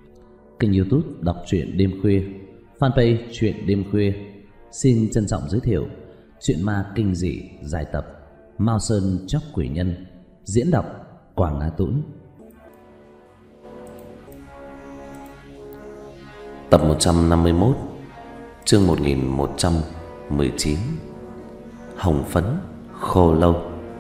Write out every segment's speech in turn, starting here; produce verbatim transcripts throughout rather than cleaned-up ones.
Kênh YouTube đọc truyện đêm khuya, fanpage truyện đêm khuya xin trân trọng giới thiệu truyện ma kinh dị dài tập Mao Sơn Chóc Quỷ Nhân, diễn đọc Quảng Nga Tũng. Tập một trăm năm mươi mốt, chương một nghìn một trăm mười chín. Hồng phấn khô lâu.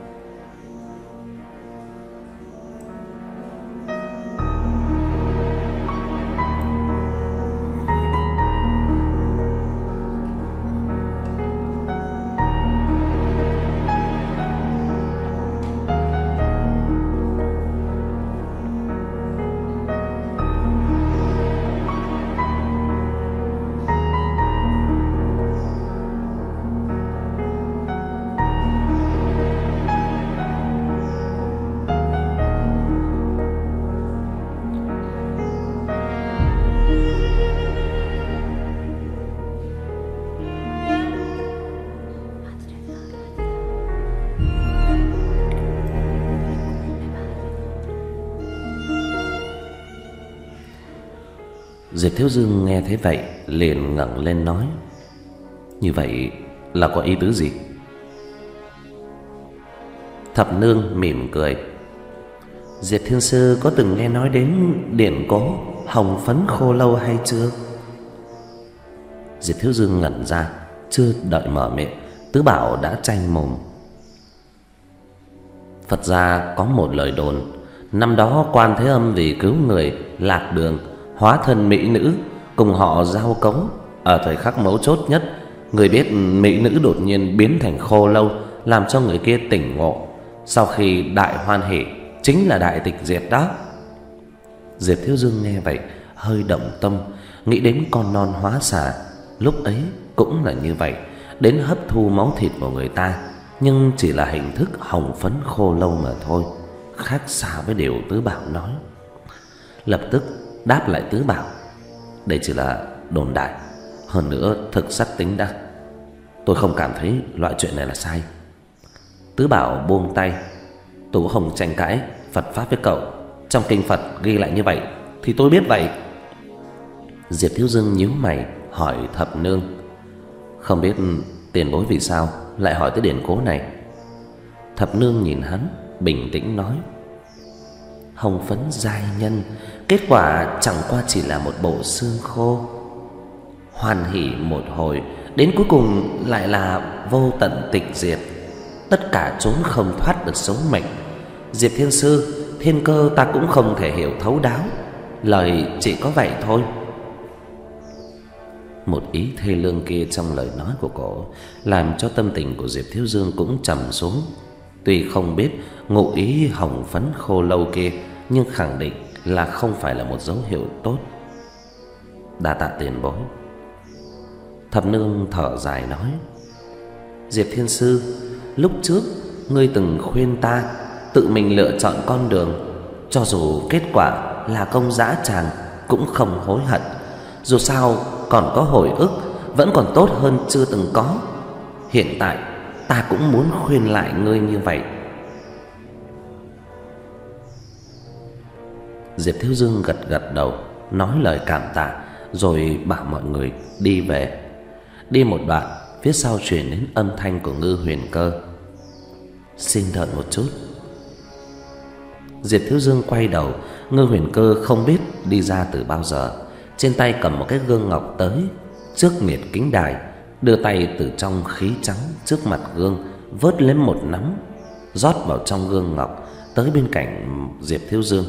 Diệp Thiếu Dương nghe thế vậy liền ngẩng lên nói: "Như vậy là có ý tứ gì?" Thập Nương mỉm cười: "Diệp Thiên Sư có từng nghe nói đến điển cố hồng phấn khô lâu hay chưa?" Diệp Thiếu Dương ngẩn ra, chưa đợi mở miệng, Tứ Bảo đã tranh mồm: "Phật gia có một lời đồn, năm đó Quan Thế Âm vì cứu người lạc đường, hóa thân mỹ nữ, cùng họ giao cấu. Ở thời khắc mấu chốt nhất, người biết mỹ nữ đột nhiên biến thành khô lâu, làm cho người kia tỉnh ngộ. Sau khi đại hoan hỷ, chính là đại tịch diệt đó." Diệp Thiếu Dương nghe vậy hơi động tâm, nghĩ đến con non hóa xà lúc ấy cũng là như vậy, đến hấp thu máu thịt của người ta, nhưng chỉ là hình thức hồng phấn khô lâu mà thôi, khác xa với điều Tứ Bảo nói. Lập tức đáp lại Tứ Bảo: "Đây chỉ là đồn đại, hơn nữa thực sắc tính đắc. Tôi không cảm thấy loại chuyện này là sai." Tứ Bảo buông tay: "Tôi không tranh cãi Phật pháp với cậu, trong kinh Phật ghi lại như vậy thì tôi biết vậy." Diệp Thiếu Dương nhíu mày hỏi Thập Nương: "Không biết tiền bối vì sao lại hỏi tới điển cố này?" Thập Nương nhìn hắn bình tĩnh nói: "Hồng phấn giai nhân, kết quả chẳng qua chỉ là một bộ xương khô. Hoan hỷ một hồi, đến cuối cùng lại là vô tận tịch diệt, tất cả trốn không thoát được số mệnh. Diệp Thiên Sư, thiên cơ ta cũng không thể hiểu thấu đáo, lời chỉ có vậy thôi." Một ý thê lương kia trong lời nói của cô làm cho tâm tình của Diệp Thiếu Dương cũng trầm xuống. Tuy không biết ngụ ý hồng phấn khô lâu kia, nhưng khẳng định là không phải là một dấu hiệu tốt. "Đa tạ tiền bối." Thập Nương thở dài nói: "Diệp Thiên Sư, lúc trước ngươi từng khuyên ta tự mình lựa chọn con đường, cho dù kết quả là công dã tràng cũng không hối hận. Dù sao còn có hồi ức, vẫn còn tốt hơn chưa từng có. Hiện tại ta cũng muốn khuyên lại ngươi như vậy." Diệp Thiếu Dương gật gật đầu, nói lời cảm tạ, rồi bảo mọi người đi về. Đi một đoạn, phía sau truyền đến âm thanh của Ngư Huyền Cơ: "Xin đợi một chút." Diệp Thiếu Dương quay đầu, Ngư Huyền Cơ không biết đi ra từ bao giờ, trên tay cầm một cái gương ngọc tới trước miệt kính đài, đưa tay từ trong khí trắng trước mặt gương vớt lấy một nắm, rót vào trong gương ngọc, tới bên cạnh Diệp Thiếu Dương.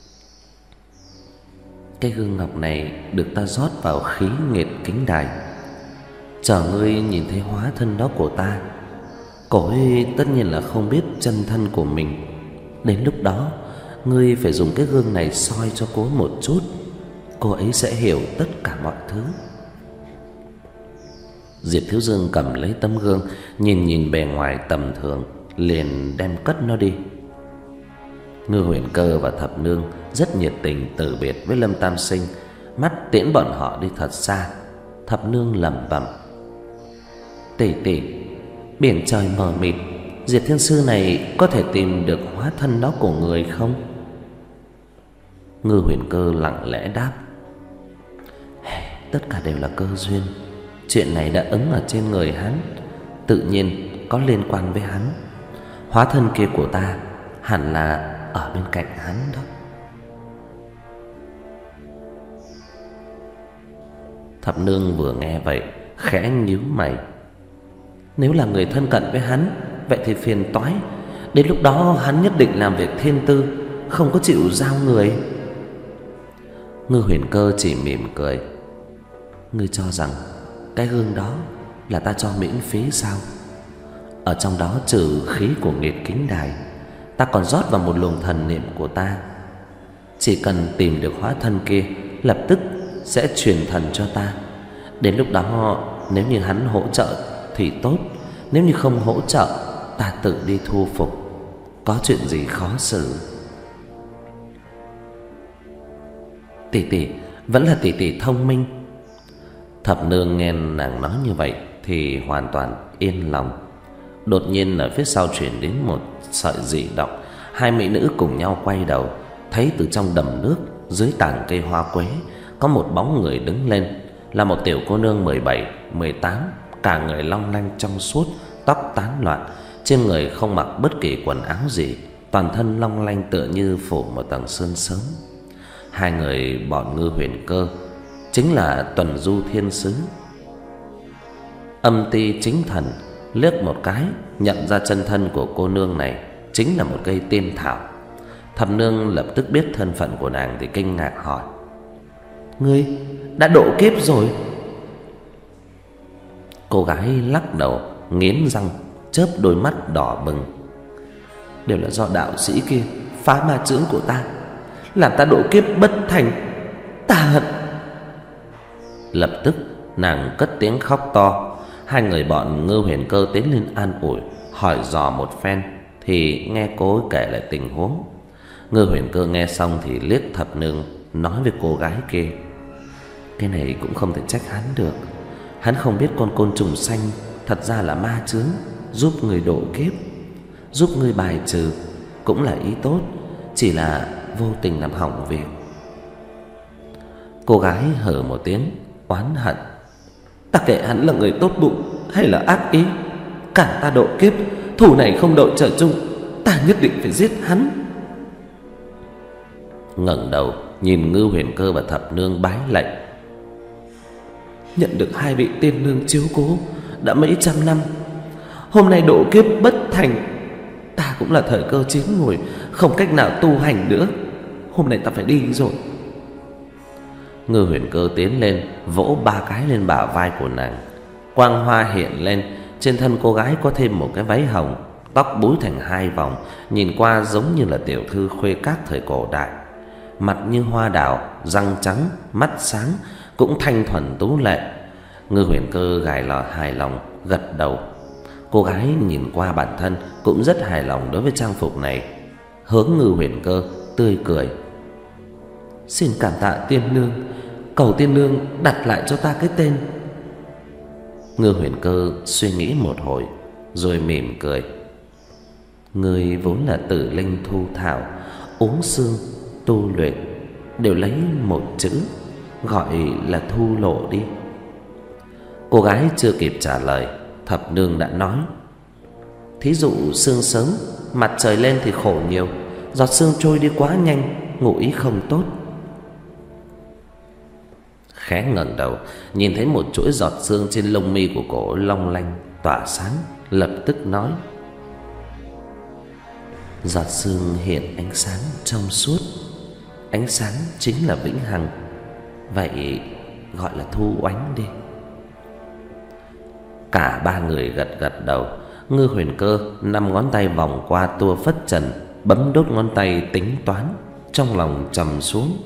"Cái gương ngọc này được ta rót vào khí nghiệt kính đài, chờ ngươi nhìn thấy hóa thân đó của ta, cô ấy tất nhiên là không biết chân thân của mình. Đến lúc đó ngươi phải dùng cái gương này soi cho cô một chút, cô ấy sẽ hiểu tất cả mọi thứ." Diệp Thiếu Dương cầm lấy tấm gương, nhìn nhìn bề ngoài tầm thường, liền đem cất nó đi. Ngư Huyền Cơ và Thập Nương rất nhiệt tình từ biệt với Lâm Tam Sinh, mắt tiễn bọn họ đi thật xa. Thập Nương lẩm bẩm: "Tỷ tỷ, biển trời mờ mịt, Diệp Thiên Sư này có thể tìm được hóa thân đó của người không?" Ngư Huyền Cơ lặng lẽ đáp: tất cả đều là cơ duyên. Chuyện này đã ứng ở trên người hắn, tự nhiên có liên quan với hắn. Hóa thân kia của ta hẳn là ở bên cạnh hắn đó. Thập Nương vừa nghe vậy khẽ nhíu mày. Nếu là người thân cận với hắn, vậy thì phiền toái. Đến lúc đó hắn nhất định làm việc thiên tư, không có chịu giao người. Ngư Huyền Cơ chỉ mỉm cười. Ngươi cho rằng cái gương đó là ta cho miễn phí sao? Ở trong đó trừ khí của Nghịch Kính Đài, ta còn rót vào một luồng thần niệm của ta. Chỉ cần tìm được hóa thân kia, lập tức sẽ truyền thần cho ta. Đến lúc đó nếu như hắn hỗ trợ thì tốt, nếu như không hỗ trợ, ta tự đi thu phục. Có chuyện gì khó xử? Tỷ tỷ vẫn là tỷ tỷ thông minh. Thập Nương nghe nàng nói như vậy thì hoàn toàn yên lòng. Đột nhiên ở phía sau truyền đến một sợi dị động. Hai mỹ nữ cùng nhau quay đầu, thấy từ trong đầm nước dưới tảng cây hoa quế có một bóng người đứng lên. Là một tiểu cô nương mười bảy, mười tám, cả người long lanh trong suốt, tóc tán loạn, trên người không mặc bất kỳ quần áo gì, toàn thân long lanh tựa như phủ một tầng sương sớm. Hai người bọn Ngư Huyền Cơ chính là Tuần Du Thiên Sứ. Âm Ti Chính Thần liếc một cái nhận ra chân thân của cô nương này chính là một cây tiên thảo. Thập Nương lập tức biết thân phận của nàng thì kinh ngạc hỏi: ngươi đã độ kiếp rồi? Cô gái lắc đầu nghiến răng, chớp đôi mắt đỏ bừng. Đều là do đạo sĩ kia phá ma chướng của ta, làm ta độ kiếp bất thành. Ta hận. Lập tức nàng cất tiếng khóc to. Hai người bọn Ngư Huyền Cơ tiến lên an ủi, hỏi dò một phen thì nghe cô ấy kể lại tình huống. Ngư Huyền Cơ nghe xong thì liếc Thập Nương, nói với cô gái kia: cái này cũng không thể trách hắn được. Hắn không biết con côn trùng xanh thật ra là ma chướng, giúp người độ kiếp, giúp người bài trừ, cũng là ý tốt, chỉ là vô tình làm hỏng việc. Cô gái hừ một tiếng oán hận: ta kệ hắn là người tốt bụng hay là ác ý, cản ta độ kiếp, thù này không đội trời chung, ta nhất định phải giết hắn. Ngẩng đầu nhìn Ngư Huyền Cơ và Thập Nương bái lạy: nhận được hai vị tiên nương chiếu cố đã mấy trăm năm, hôm nay độ kiếp bất thành, ta cũng là thời cơ chín mùi, không cách nào tu hành nữa. Hôm nay ta phải đi rồi. Ngư Huyền Cơ tiến lên vỗ ba cái lên bả vai của nàng. Quang hoa hiện lên, trên thân cô gái có thêm một cái váy hồng, tóc búi thành hai vòng, nhìn qua giống như là tiểu thư khuê các thời cổ đại. Mặt như hoa đào, răng trắng, mắt sáng, cũng thanh thuần tú lệ. Ngư Huyền Cơ gài lò hài lòng gật đầu. Cô gái nhìn qua bản thân cũng rất hài lòng đối với trang phục này, hướng Ngư Huyền Cơ tươi cười: xin cảm tạ tiên nương, cầu tiên nương đặt lại cho ta cái tên. Ngư Huyền Cơ suy nghĩ một hồi rồi mỉm cười: ngươi vốn là tử linh thu thảo, uống xương tu luyện, đều lấy một chữ, gọi là Thu Lộ đi. Cô gái chưa kịp trả lời, Thập Nương đã nói: thí dụ sương sớm, mặt trời lên thì khổ nhiều, giọt sương trôi đi quá nhanh, ngụ ý không tốt. Khẽ ngẩng đầu nhìn thấy một chuỗi giọt sương trên lông mi của cổ long lanh tỏa sáng, lập tức nói: giọt sương hiện ánh sáng trong suốt, ánh sáng chính là vĩnh hằng, vậy gọi là Thu Oánh đi. Cả ba người gật gật đầu. Ngư Huyền Cơ năm ngón tay vòng qua tua phất trần, bấm đốt ngón tay tính toán, trong lòng trầm xuống.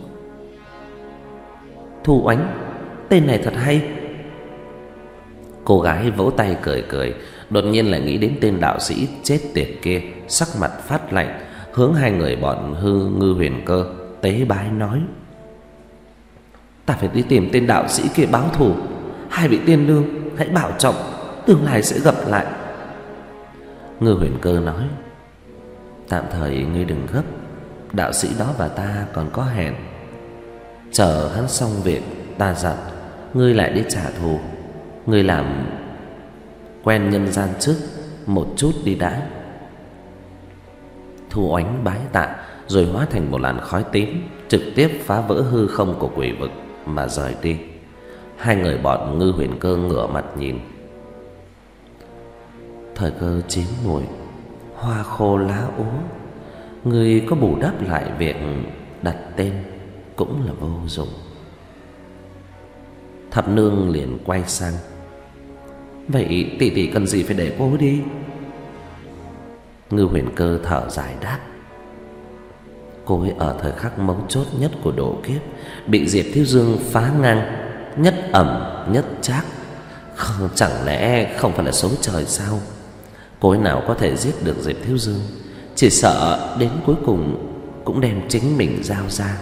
Thu Oánh, tên này thật hay. Cô gái vỗ tay cười cười, đột nhiên lại nghĩ đến tên đạo sĩ chết tiệt kia, sắc mặt phát lạnh, hướng hai người bọn hư Ngư Huyền Cơ tế bái nói: ta phải đi tìm tên đạo sĩ kia báo thù. Hai vị tiên nương hãy bảo trọng, tương lai sẽ gặp lại. Ngư Huyền Cơ nói: tạm thời ngươi đừng gấp, đạo sĩ đó và ta còn có hẹn. Chờ hắn xong việc, ta dặn ngươi lại đi trả thù. Ngươi làm quen nhân gian trước một chút đi đã." Thu Oánh bái tạ rồi hóa thành một làn khói tím, trực tiếp phá vỡ hư không của quỷ vực mà rời đi. Hai người bọn Ngư Huyền Cơ ngửa mặt nhìn. Thời cơ chín muồi, hoa khô lá úa, người có bù đắp lại việc đặt tên cũng là vô dụng. Thập Nương liền quay sang: "Vậy tỷ tỷ cần gì phải để cô đi?" Ngư Huyền Cơ thở dài đáp: "Cô ấy ở thời khắc mấu chốt nhất của độ kiếp bị Diệp Thiếu Dương phá ngang, nhất ẩm nhất trác. Không, chẳng lẽ không phải là số trời sao? Cô ấy nào có thể giết được Diệp Thiếu Dương, chỉ sợ đến cuối cùng cũng đem chính mình giao ra."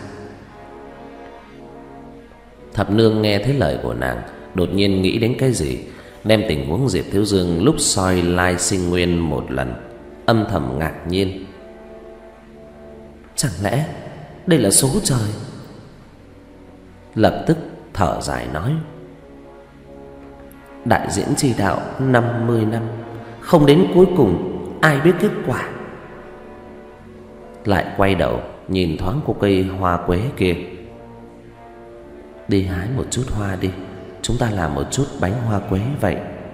Thập Nương nghe thấy lời của nàng, đột nhiên nghĩ đến cái gì, đem tình huống Diệp Thiếu Dương lúc soi lai sinh nguyên một lần, âm thầm ngạc nhiên. Chẳng lẽ đây là số trời? Lập tức thở dài nói: "Đại diễn chi đạo năm mươi năm, không đến cuối cùng ai biết kết quả." Lại quay đầu nhìn thoáng cô cây hoa quế kia: "Đi hái một chút hoa đi, chúng ta làm một chút bánh hoa quế vậy."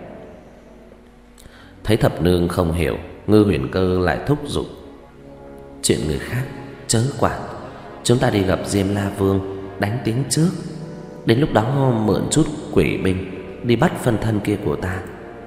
Thấy Thập Nương không hiểu, Ngư Huyền Cơ lại thúc giục: "Chuyện người khác chớ quản, chúng ta đi gặp Diêm La Vương đánh tiếng trước. Đến lúc đó mượn chút quỷ binh đi bắt phân thân kia của ta."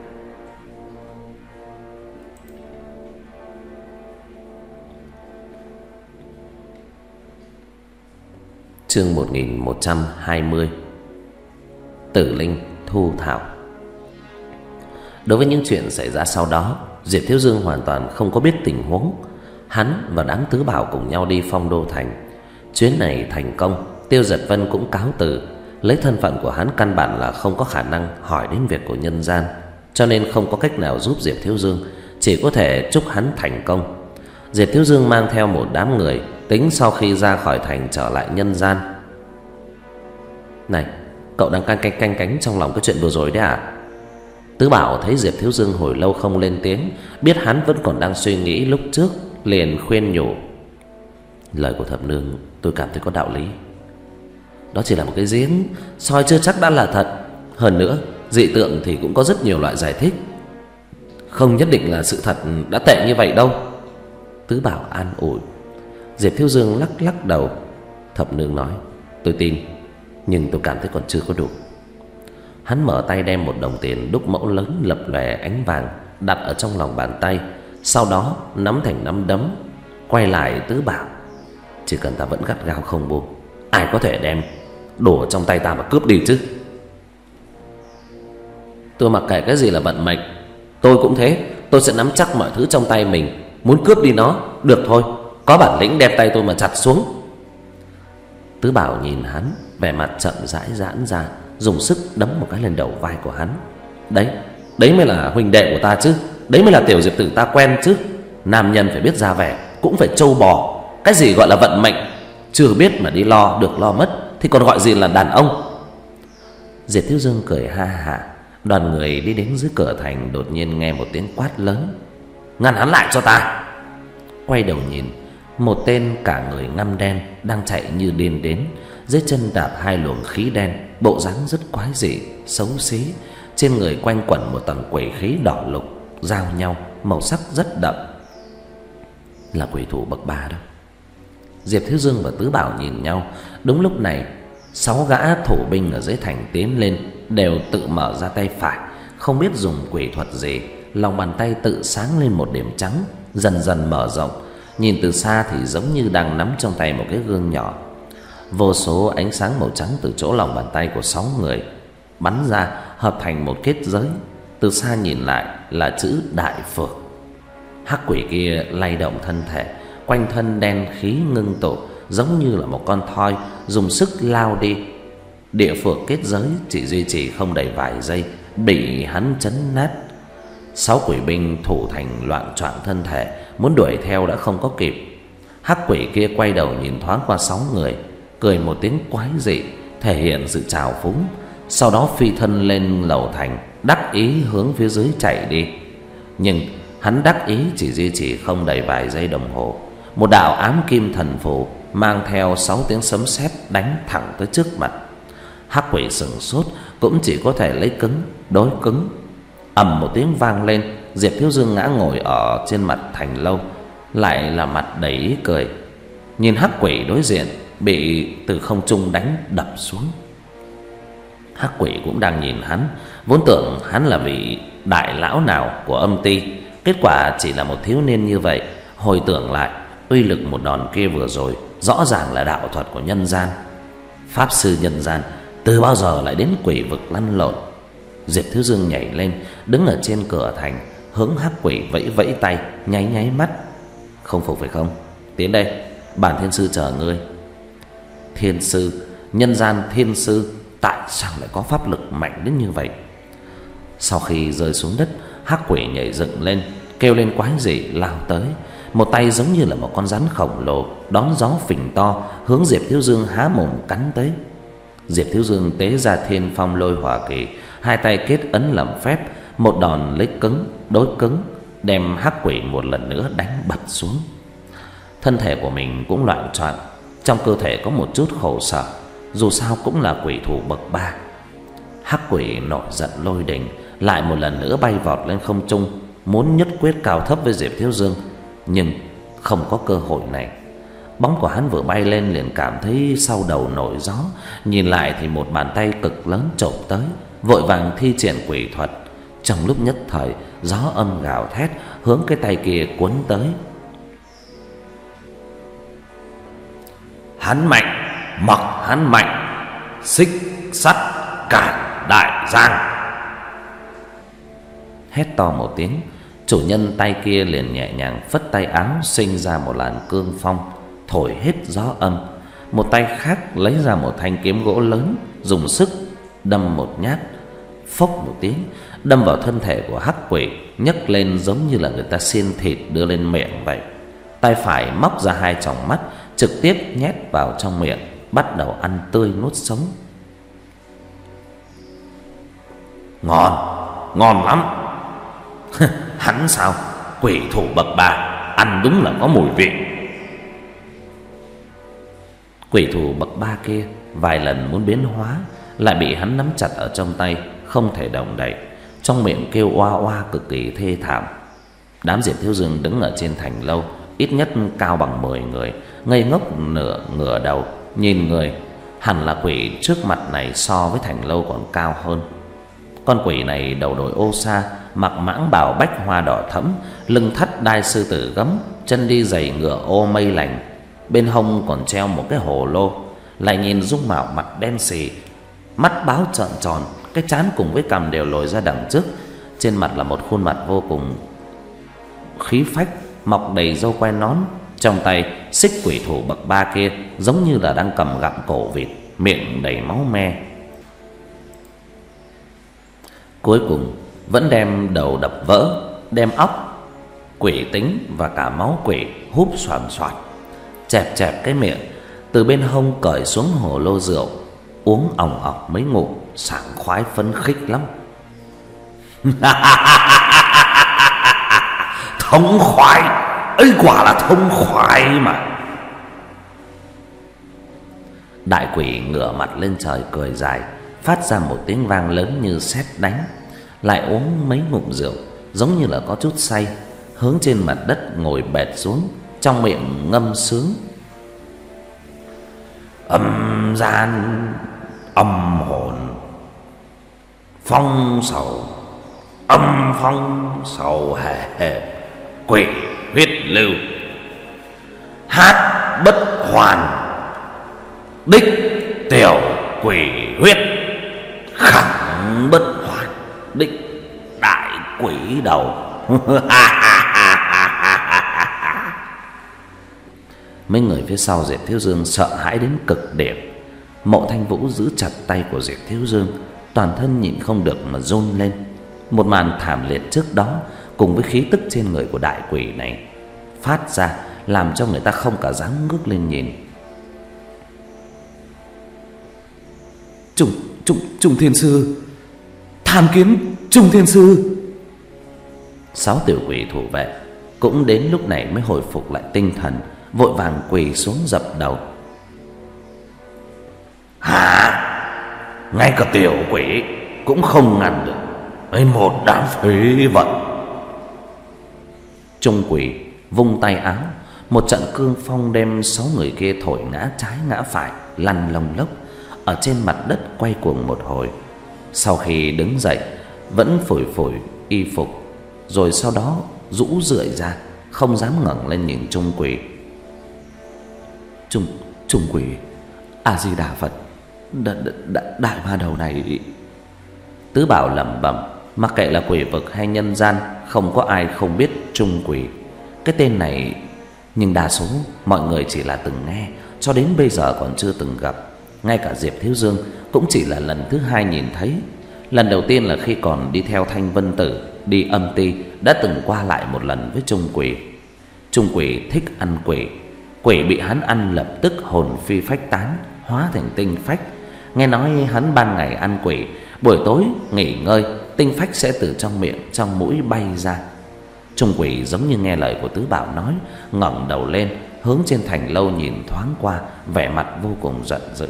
Chương một nghìn một trăm hai mươi. Tử Linh thu thảo. Đối với những chuyện xảy ra sau đó, Diệp Thiếu Dương hoàn toàn không có biết tình huống. Hắn và đám tứ bảo cùng nhau đi Phong Đô Thành. Chuyến này thành công, Tiêu Giật Vân cũng cáo từ. Lấy thân phận của hắn căn bản là không có khả năng hỏi đến việc của nhân gian, cho nên không có cách nào giúp Diệp Thiếu Dương, chỉ có thể chúc hắn thành công. Diệp Thiếu Dương mang theo một đám người, tính sau khi ra khỏi thành trở lại nhân gian. "Này, cậu đang canh canh canh cánh trong lòng cái chuyện vừa rồi đấy à?" Tứ Bảo thấy Diệp Thiếu Dương hồi lâu không lên tiếng, biết hắn vẫn còn đang suy nghĩ lúc trước, liền khuyên nhủ: "Lời của Thập Nương tôi cảm thấy có đạo lý. Đó chỉ là một cái giếng, soi chưa chắc đã là thật. Hơn nữa, dị tượng thì cũng có rất nhiều loại giải thích, không nhất định là sự thật đã tệ như vậy đâu." Tứ Bảo an ủi. Diệp Thiếu Dương lắc lắc đầu. Thập Nương nói: "Tôi tin, nhưng tôi cảm thấy còn chưa có đủ." Hắn mở tay đem một đồng tiền đúc mẫu lớn lập lòe ánh vàng đặt ở trong lòng bàn tay, sau đó nắm thành nắm đấm, quay lại Tứ Bảo: "Chỉ cần ta vẫn gắt gao không buông, ai có thể đem đồ trong tay ta mà cướp đi chứ?" "Tôi mặc kệ cái gì là vận mệnh, tôi cũng thế. Tôi sẽ nắm chắc mọi thứ trong tay mình. Muốn cướp đi nó, được thôi, có bản lĩnh đem tay tôi mà chặt xuống." Tứ Bảo nhìn hắn, vẻ mặt chậm rãi giãn ra, dùng sức đấm một cái lên đầu vai của hắn. "Đấy, đấy mới là huynh đệ của ta chứ. Đấy mới là tiểu Diệp tử ta quen chứ. Nam nhân phải biết ra vẻ, cũng phải trâu bò. Cái gì gọi là vận mệnh, chưa biết mà đi lo được lo mất thì còn gọi gì là đàn ông." Diệp Thiếu Dương cười ha hả. Đoàn người đi đến dưới cửa thành, đột nhiên nghe một tiếng quát lớn: "Ngăn hắn lại cho ta!" Quay đầu nhìn, một tên cả người ngăm đen đang chạy như điên đến, dưới chân đạp hai luồng khí đen, bộ dáng rất quái dị, xấu xí, trên người quanh quẩn một tầng quỷ khí đỏ lục giao nhau, màu sắc rất đậm. Là quỷ thủ bậc ba đó. Diệp Thiếu Dương và Tứ Bảo nhìn nhau. Đúng lúc này, sáu gã thủ binh ở dưới thành tiến lên, đều tự mở ra tay phải, không biết dùng quỷ thuật gì, lòng bàn tay tự sáng lên một điểm trắng, dần dần mở rộng. Nhìn từ xa thì giống như đang nắm trong tay một cái gương nhỏ. Vô số ánh sáng màu trắng từ chỗ lòng bàn tay của sáu người bắn ra, hợp thành một kết giới. Từ xa nhìn lại là chữ Đại Phược. Hắc quỷ kia lay động thân thể, quanh thân đen khí ngưng tụ, giống như là một con thoi dùng sức lao đi. Địa phược kết giới chỉ duy trì không đầy vài giây, bị hắn chấn nát. Sáu quỷ binh thủ thành loạn choạng thân thể, muốn đuổi theo đã không có kịp. Hắc quỷ kia quay đầu nhìn thoáng qua sáu người, cười một tiếng quái dị, thể hiện sự trào phúng, sau đó phi thân lên lầu thành, đắc ý hướng phía dưới chạy đi. Nhưng hắn đắc ý chỉ duy trì không đầy vài giây đồng hồ, một đạo ám kim thần phù mang theo sáu tiếng sấm sét đánh thẳng tới trước mặt. Hắc quỷ sững sốt, cũng chỉ có thể lấy cứng đối cứng. Ầm một tiếng vang lên, Diệp Thiếu Dương ngã ngồi ở trên mặt thành lâu, lại là mặt đầy ý cười, nhìn hắc quỷ đối diện bị từ không trung đánh đập xuống. Hắc quỷ cũng đang nhìn hắn, vốn tưởng hắn là vị đại lão nào của âm ty, kết quả chỉ là một thiếu niên như vậy. Hồi tưởng lại, uy lực một đòn kia vừa rồi rõ ràng là đạo thuật của nhân gian. Pháp sư nhân gian từ bao giờ lại đến quỷ vực lăn lộn? Diệp Thiếu Dương nhảy lên, đứng ở trên cửa thành, hướng hắc quỷ vẫy vẫy tay, nháy nháy mắt. Không phục phải không? Tiến đây, bản thiên sư chờ ngươi. Thiên sư, nhân gian thiên sư, tại sao lại có pháp lực mạnh đến như vậy? Sau khi rơi xuống đất, hắc quỷ nhảy dựng lên, kêu lên quái dị lao tới, một tay giống như là một con rắn khổng lồ đón gió phình to, hướng Diệp Thiếu Dương há mồm cắn tới. Diệp Thiếu Dương tế ra Thiên Phong Lôi Hỏa Kỳ, hai tay kết ấn làm phép, một đòn lấy cứng đối cứng, đem hắc quỷ một lần nữa đánh bật xuống. Thân thể của mình cũng loạn choạng, trong cơ thể có một chút khổ sở, dù sao cũng là quỷ thủ bậc ba. Hắc quỷ nổi giận lôi đình, lại một lần nữa bay vọt lên không trung, muốn nhất quyết cao thấp với Diệp Thiếu Dương, nhưng không có cơ hội này. Bóng của hắn vừa bay lên liền cảm thấy sau đầu nổi gió, nhìn lại thì một bàn tay cực lớn chộp tới, vội vàng thi triển quỷ thuật. Trong lúc nhất thời, gió âm gào thét hướng cái tay kia cuốn tới. Hắn mạnh, mặc hắn mạnh, xích sắt cản đại giang. Hét to một tiếng, chủ nhân tay kia liền nhẹ nhàng phất tay áo, sinh ra một làn cương phong, thổi hết gió âm. Một tay khác lấy ra một thanh kiếm gỗ lớn, dùng sức đâm một nhát, phốc một tiếng, đâm vào thân thể của hắc quỷ, nhấc lên giống như là người ta xiên thịt đưa lên miệng vậy. Tay phải móc ra hai tròng mắt, trực tiếp nhét vào trong miệng, bắt đầu ăn tươi nuốt sống. Ngon, ngon lắm. Hắn sao? Quỷ thủ bậc ba, ăn đúng là có mùi vị. Quỷ thủ bậc ba kia vài lần muốn biến hóa, lại bị hắn nắm chặt ở trong tay, không thể động đậy, trong miệng kêu oa oa cực kỳ thê thảm. Đám Diệp Thiếu Dương đứng ở trên thành lâu, ít nhất cao bằng mười người, ngây ngốc nửa ngửa đầu nhìn người. Hẳn là quỷ trước mặt này so với thành lâu còn cao hơn. Con quỷ này đầu đội ô sa, mặc mãng bào bách hoa đỏ thẫm, lưng thắt đai sư tử gấm, chân đi giày ngựa ô mây lành, bên hông còn treo một cái hồ lô. Lại nhìn dung mạo mặt đen sì, mắt báo trợn tròn, cái trán cùng với cằm đều lồi ra đằng trước. Trên mặt là một khuôn mặt vô cùng khí phách, mọc đầy râu quai nón. Trong tay xích quỷ thủ bậc ba kia giống như là đang cầm gặm cổ vịt, miệng đầy máu me. Cuối cùng vẫn đem đầu đập vỡ, đem óc, quỷ tính và cả máu quỷ húp xoàm xoạt, chẹp chẹp cái miệng, từ bên hông cởi xuống hồ lô rượu, uống ỏng ọc mấy ngụm, sảng khoái phấn khích lắm. Thống khoái, ấy quả là thống khoái mà. Đại quỷ ngửa mặt lên trời cười dài, phát ra một tiếng vang lớn như sét đánh, lại uống mấy ngụm rượu, giống như là có chút say, hướng trên mặt đất ngồi bệt xuống, trong miệng ngâm sướng. Âm gian âm hồn, phong sầu âm phong sầu hề hề, quỷ huyết lưu, hát bất hoàn, đích tiểu quỷ huyết, khẳng bất hoàn, đích đại quỷ đầu. Mấy người phía sau Diệp Thiếu Dương sợ hãi đến cực điểm. Mộ Thanh Vũ giữ chặt tay của Diệp Thiếu Dương, toàn thân nhịn không được mà run lên. Một màn thảm liệt trước đó cùng với khí tức trên người của đại quỷ này phát ra làm cho người ta không cả dám ngước lên nhìn. Trung Trung Trung Thiên Sư, tham kiến Trung Thiên Sư. Sáu tiểu quỷ thủ vệ cũng đến lúc này mới hồi phục lại tinh thần, vội vàng quỳ xuống dập đầu. Hả? Ngay cả tiểu quỷ cũng không ngăn được, ấy một đám phế vật. Trung quỷ vung tay áo, một trận cương phong đem sáu người kia thổi ngã trái ngã phải, lăn lông lốc ở trên mặt đất quay cuồng một hồi. Sau khi đứng dậy vẫn phủi phủi y phục, rồi sau đó rũ rượi ra, không dám ngẩng lên nhìn Trung quỷ. Trung Trung quỷ, A Di Đà Phật, đ, đ, đ, đại ma đầu này. Tứ Bảo lẩm bẩm, mặc kệ là quỷ vực hay nhân gian, không có ai không biết Trung quỷ cái tên này, nhưng đa số mọi người chỉ là từng nghe, cho đến bây giờ còn chưa từng gặp. Ngay cả Diệp Thiếu Dương cũng chỉ là lần thứ hai nhìn thấy. Lần đầu tiên là khi còn đi theo Thanh Vân Tử đi âm ti, đã từng qua lại một lần với Trung quỷ. Trung quỷ thích ăn quỷ, quỷ bị hắn ăn lập tức hồn phi phách tán, hóa thành tinh phách. Nghe nói hắn ban ngày ăn quỷ, buổi tối nghỉ ngơi, tinh phách sẽ từ trong miệng trong mũi bay ra. Trung quỷ giống như nghe lời của Tứ Bảo nói, ngẩng đầu lên hướng trên thành lâu nhìn thoáng qua, vẻ mặt vô cùng giận dữ.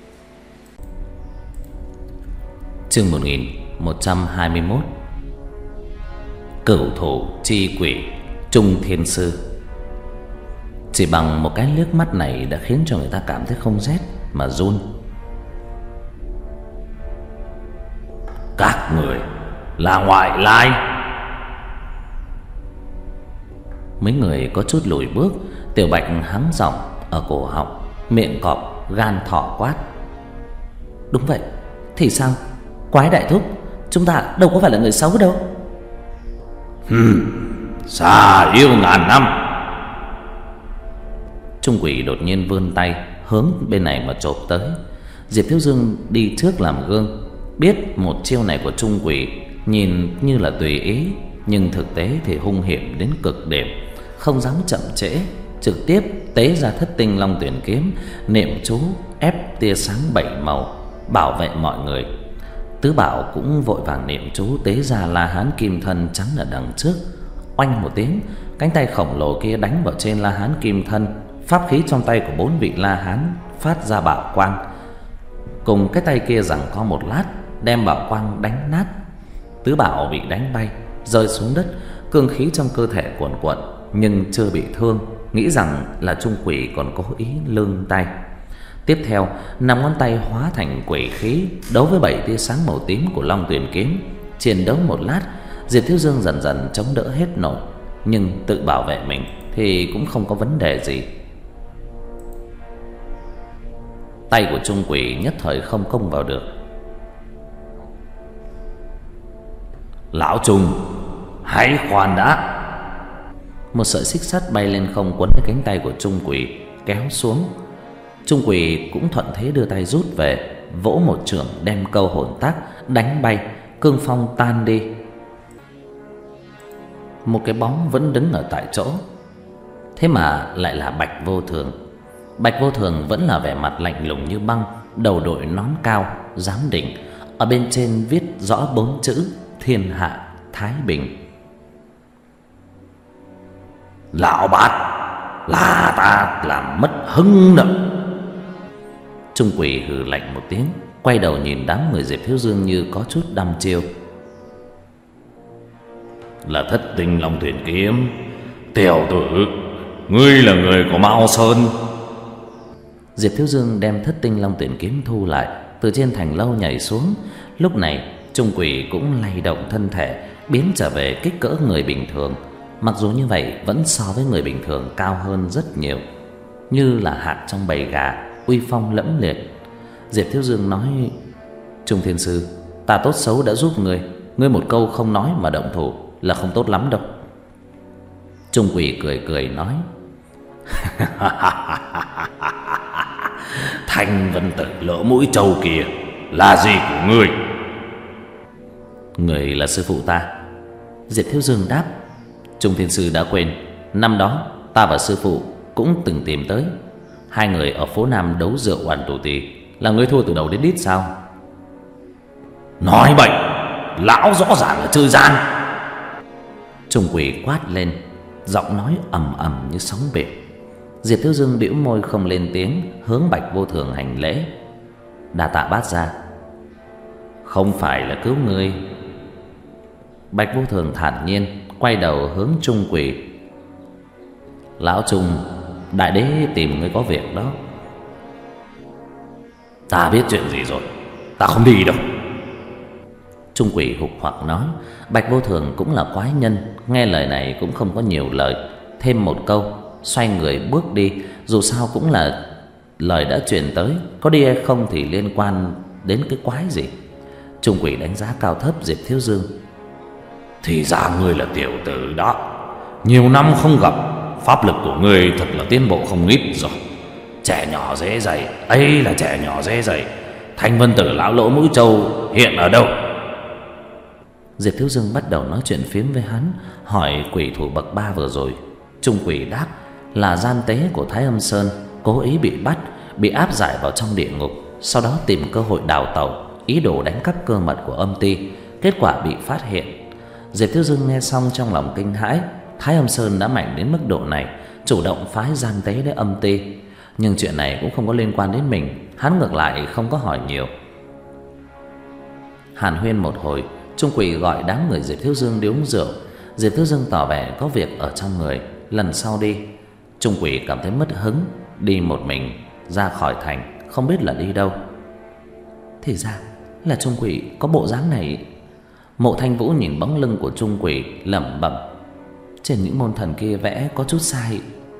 Chương một nghìn một trăm hai mươi mốt. Cửu thủ chi quỷ Trung Thiên Sư. Chỉ bằng một cái liếc mắt này đã khiến cho người ta cảm thấy không rét mà run. Các người là ngoại lai. Mấy người có chút lùi bước. Tiểu Bạch hắng giọng ở cổ họng, miệng cọp gan thỏ quát. Đúng vậy, thì sao? Quái đại thúc, chúng ta đâu có phải là người xấu đâu. Hừm, xa yêu ngàn năm. Trung quỷ đột nhiên vươn tay hướng bên này mà chộp tới. Diệp Thiếu Dương đi trước làm gương, biết một chiêu này của Trung quỷ nhìn như là tùy ý, nhưng thực tế thì hung hiểm đến cực điểm. Không dám chậm trễ, trực tiếp tế ra Thất Tinh Long Tuyển kiếm, niệm chú ép tia sáng bảy màu bảo vệ mọi người. Tứ Bảo cũng vội vàng niệm chú tế ra La Hán Kim Thân chắn ở đằng trước. Oanh một tiếng, cánh tay khổng lồ kia đánh vào trên La Hán Kim Thân. Pháp khí trong tay của bốn vị La Hán phát ra bảo quang, cùng cái tay kia giằng co một lát, đem bảo quang đánh nát. Tứ Bảo bị đánh bay, rơi xuống đất, cương khí trong cơ thể cuồn cuộn nhưng chưa bị thương, nghĩ rằng là Trung quỷ còn cố ý lương tay. Tiếp theo, năm ngón tay hóa thành quỷ khí đấu với bảy tia sáng màu tím của Long Tuyền kiếm. Chiến đấu một lát, Diệp Thiếu Dương dần dần chống đỡ hết nổi, nhưng tự bảo vệ mình thì cũng không có vấn đề gì. Tay của Trung quỷ nhất thời không công vào được. Lão Trung, hãy khoan đã. Một sợi xích sắt bay lên không quấn lấy cánh tay của Trung quỷ, kéo xuống. Trung quỷ cũng thuận thế đưa tay rút về, vỗ một chưởng đem câu hồn tác đánh bay, cương phong tan đi. Một cái bóng vẫn đứng ở tại chỗ, thế mà lại là Bạch Vô Thường. Bạch Vô Thường vẫn là vẻ mặt lạnh lùng như băng, đầu đội nón cao, giám định, ở bên trên viết rõ bốn chữ Thiên Hạ Thái Bình. Lão bát, là ta làm mất hứng nợ. Trung quỷ hừ lạnh một tiếng, quay đầu nhìn đám người Diệp Thiếu Dương như có chút đăm chiêu. Là Thất Tinh Long Tuyển kiếm. Tiểu tử, ngươi là người của Mao Sơn. Diệp Thiếu Dương đem Thất Tinh Long Tuyển kiếm thu lại, từ trên thành lâu nhảy xuống. Lúc này Trung quỷ cũng lay động thân thể, biến trở về kích cỡ người bình thường. Mặc dù như vậy vẫn so với người bình thường cao hơn rất nhiều, như là hạt trong bầy gà, uy phong lẫm liệt. Diệp Thiếu Dương nói: Trung Thiên Sư, ta tốt xấu đã giúp ngươi, ngươi một câu không nói mà động thủ là không tốt lắm đâu. Trung quỷ cười cười nói: Thanh Vân Tử lỗ mũi trâu kìa, là gì của ngươi? Người là sư phụ ta. Diệp Thiếu Dương đáp: Trung Thiên Sư đã quên, năm đó ta và sư phụ cũng từng tìm tới. Hai người ở phố Nam đấu rượu oằn tù tì, là ngươi thua từ đầu đến đít sao? Nói bậy, lão rõ ràng là chơi gian. Trung Quỷ quát lên, giọng nói ầm ầm như sóng biển. Diệp Thiếu Dương bĩu môi không lên tiếng, hướng Bạch Vô Thường hành lễ. Đa tạ bát gia. Không phải là cứu ngươi. Bạch Vô Thường thản nhiên quay đầu hướng Trung Quỷ. Lão Trung, đại đế tìm ngươi có việc đó. Ta biết chuyện gì rồi, ta không đi đâu. Trung Quỷ hục hoặc nói. Bạch Vô Thường cũng là quái nhân, nghe lời này cũng không có nhiều lời, thêm một câu xoay người bước đi. Dù sao cũng là lời đã truyền tới, có đi hay không thì liên quan đến cái quái gì. Trung Quỷ đánh giá cao thấp Diệp Thiếu Dương. Thì ra ngươi là tiểu tử đó. Nhiều năm không gặp, pháp lực của ngươi thật là tiến bộ không ít rồi. Trẻ nhỏ dễ dạy, ấy là trẻ nhỏ dễ dạy. Thanh Vân Tử lão lỗ mũi trâu hiện ở đâu? Diệp Thiếu Dương bắt đầu nói chuyện phiếm với hắn, hỏi quỷ thủ bậc ba vừa rồi. Trung Quỷ đáp là gian tế của Thái Âm Sơn, cố ý bị bắt, bị áp giải vào trong địa ngục, sau đó tìm cơ hội đào tẩu, ý đồ đánh cắp cơ mật của âm ty, kết quả bị phát hiện. Diệp Thiếu Dương nghe xong trong lòng kinh hãi. Thái Âm Sơn đã mạnh đến mức độ này, chủ động phái gian tế đến âm ty. Nhưng chuyện này cũng không có liên quan đến mình, hắn ngược lại không có hỏi nhiều. Hàn huyên một hồi, Trung Quỷ gọi đám người Diệp Thiếu Dương đi uống rượu. Diệp Thiếu Dương tỏ vẻ có việc ở trong người, lần sau đi. Trung Quỷ cảm thấy mất hứng, đi một mình ra khỏi thành, không biết là đi đâu. Thì ra là Trung Quỷ có bộ dáng này. Mộ Thanh Vũ nhìn bóng lưng của Trung Quỷ lẩm bẩm, trên những môn thần kia vẽ có chút sai.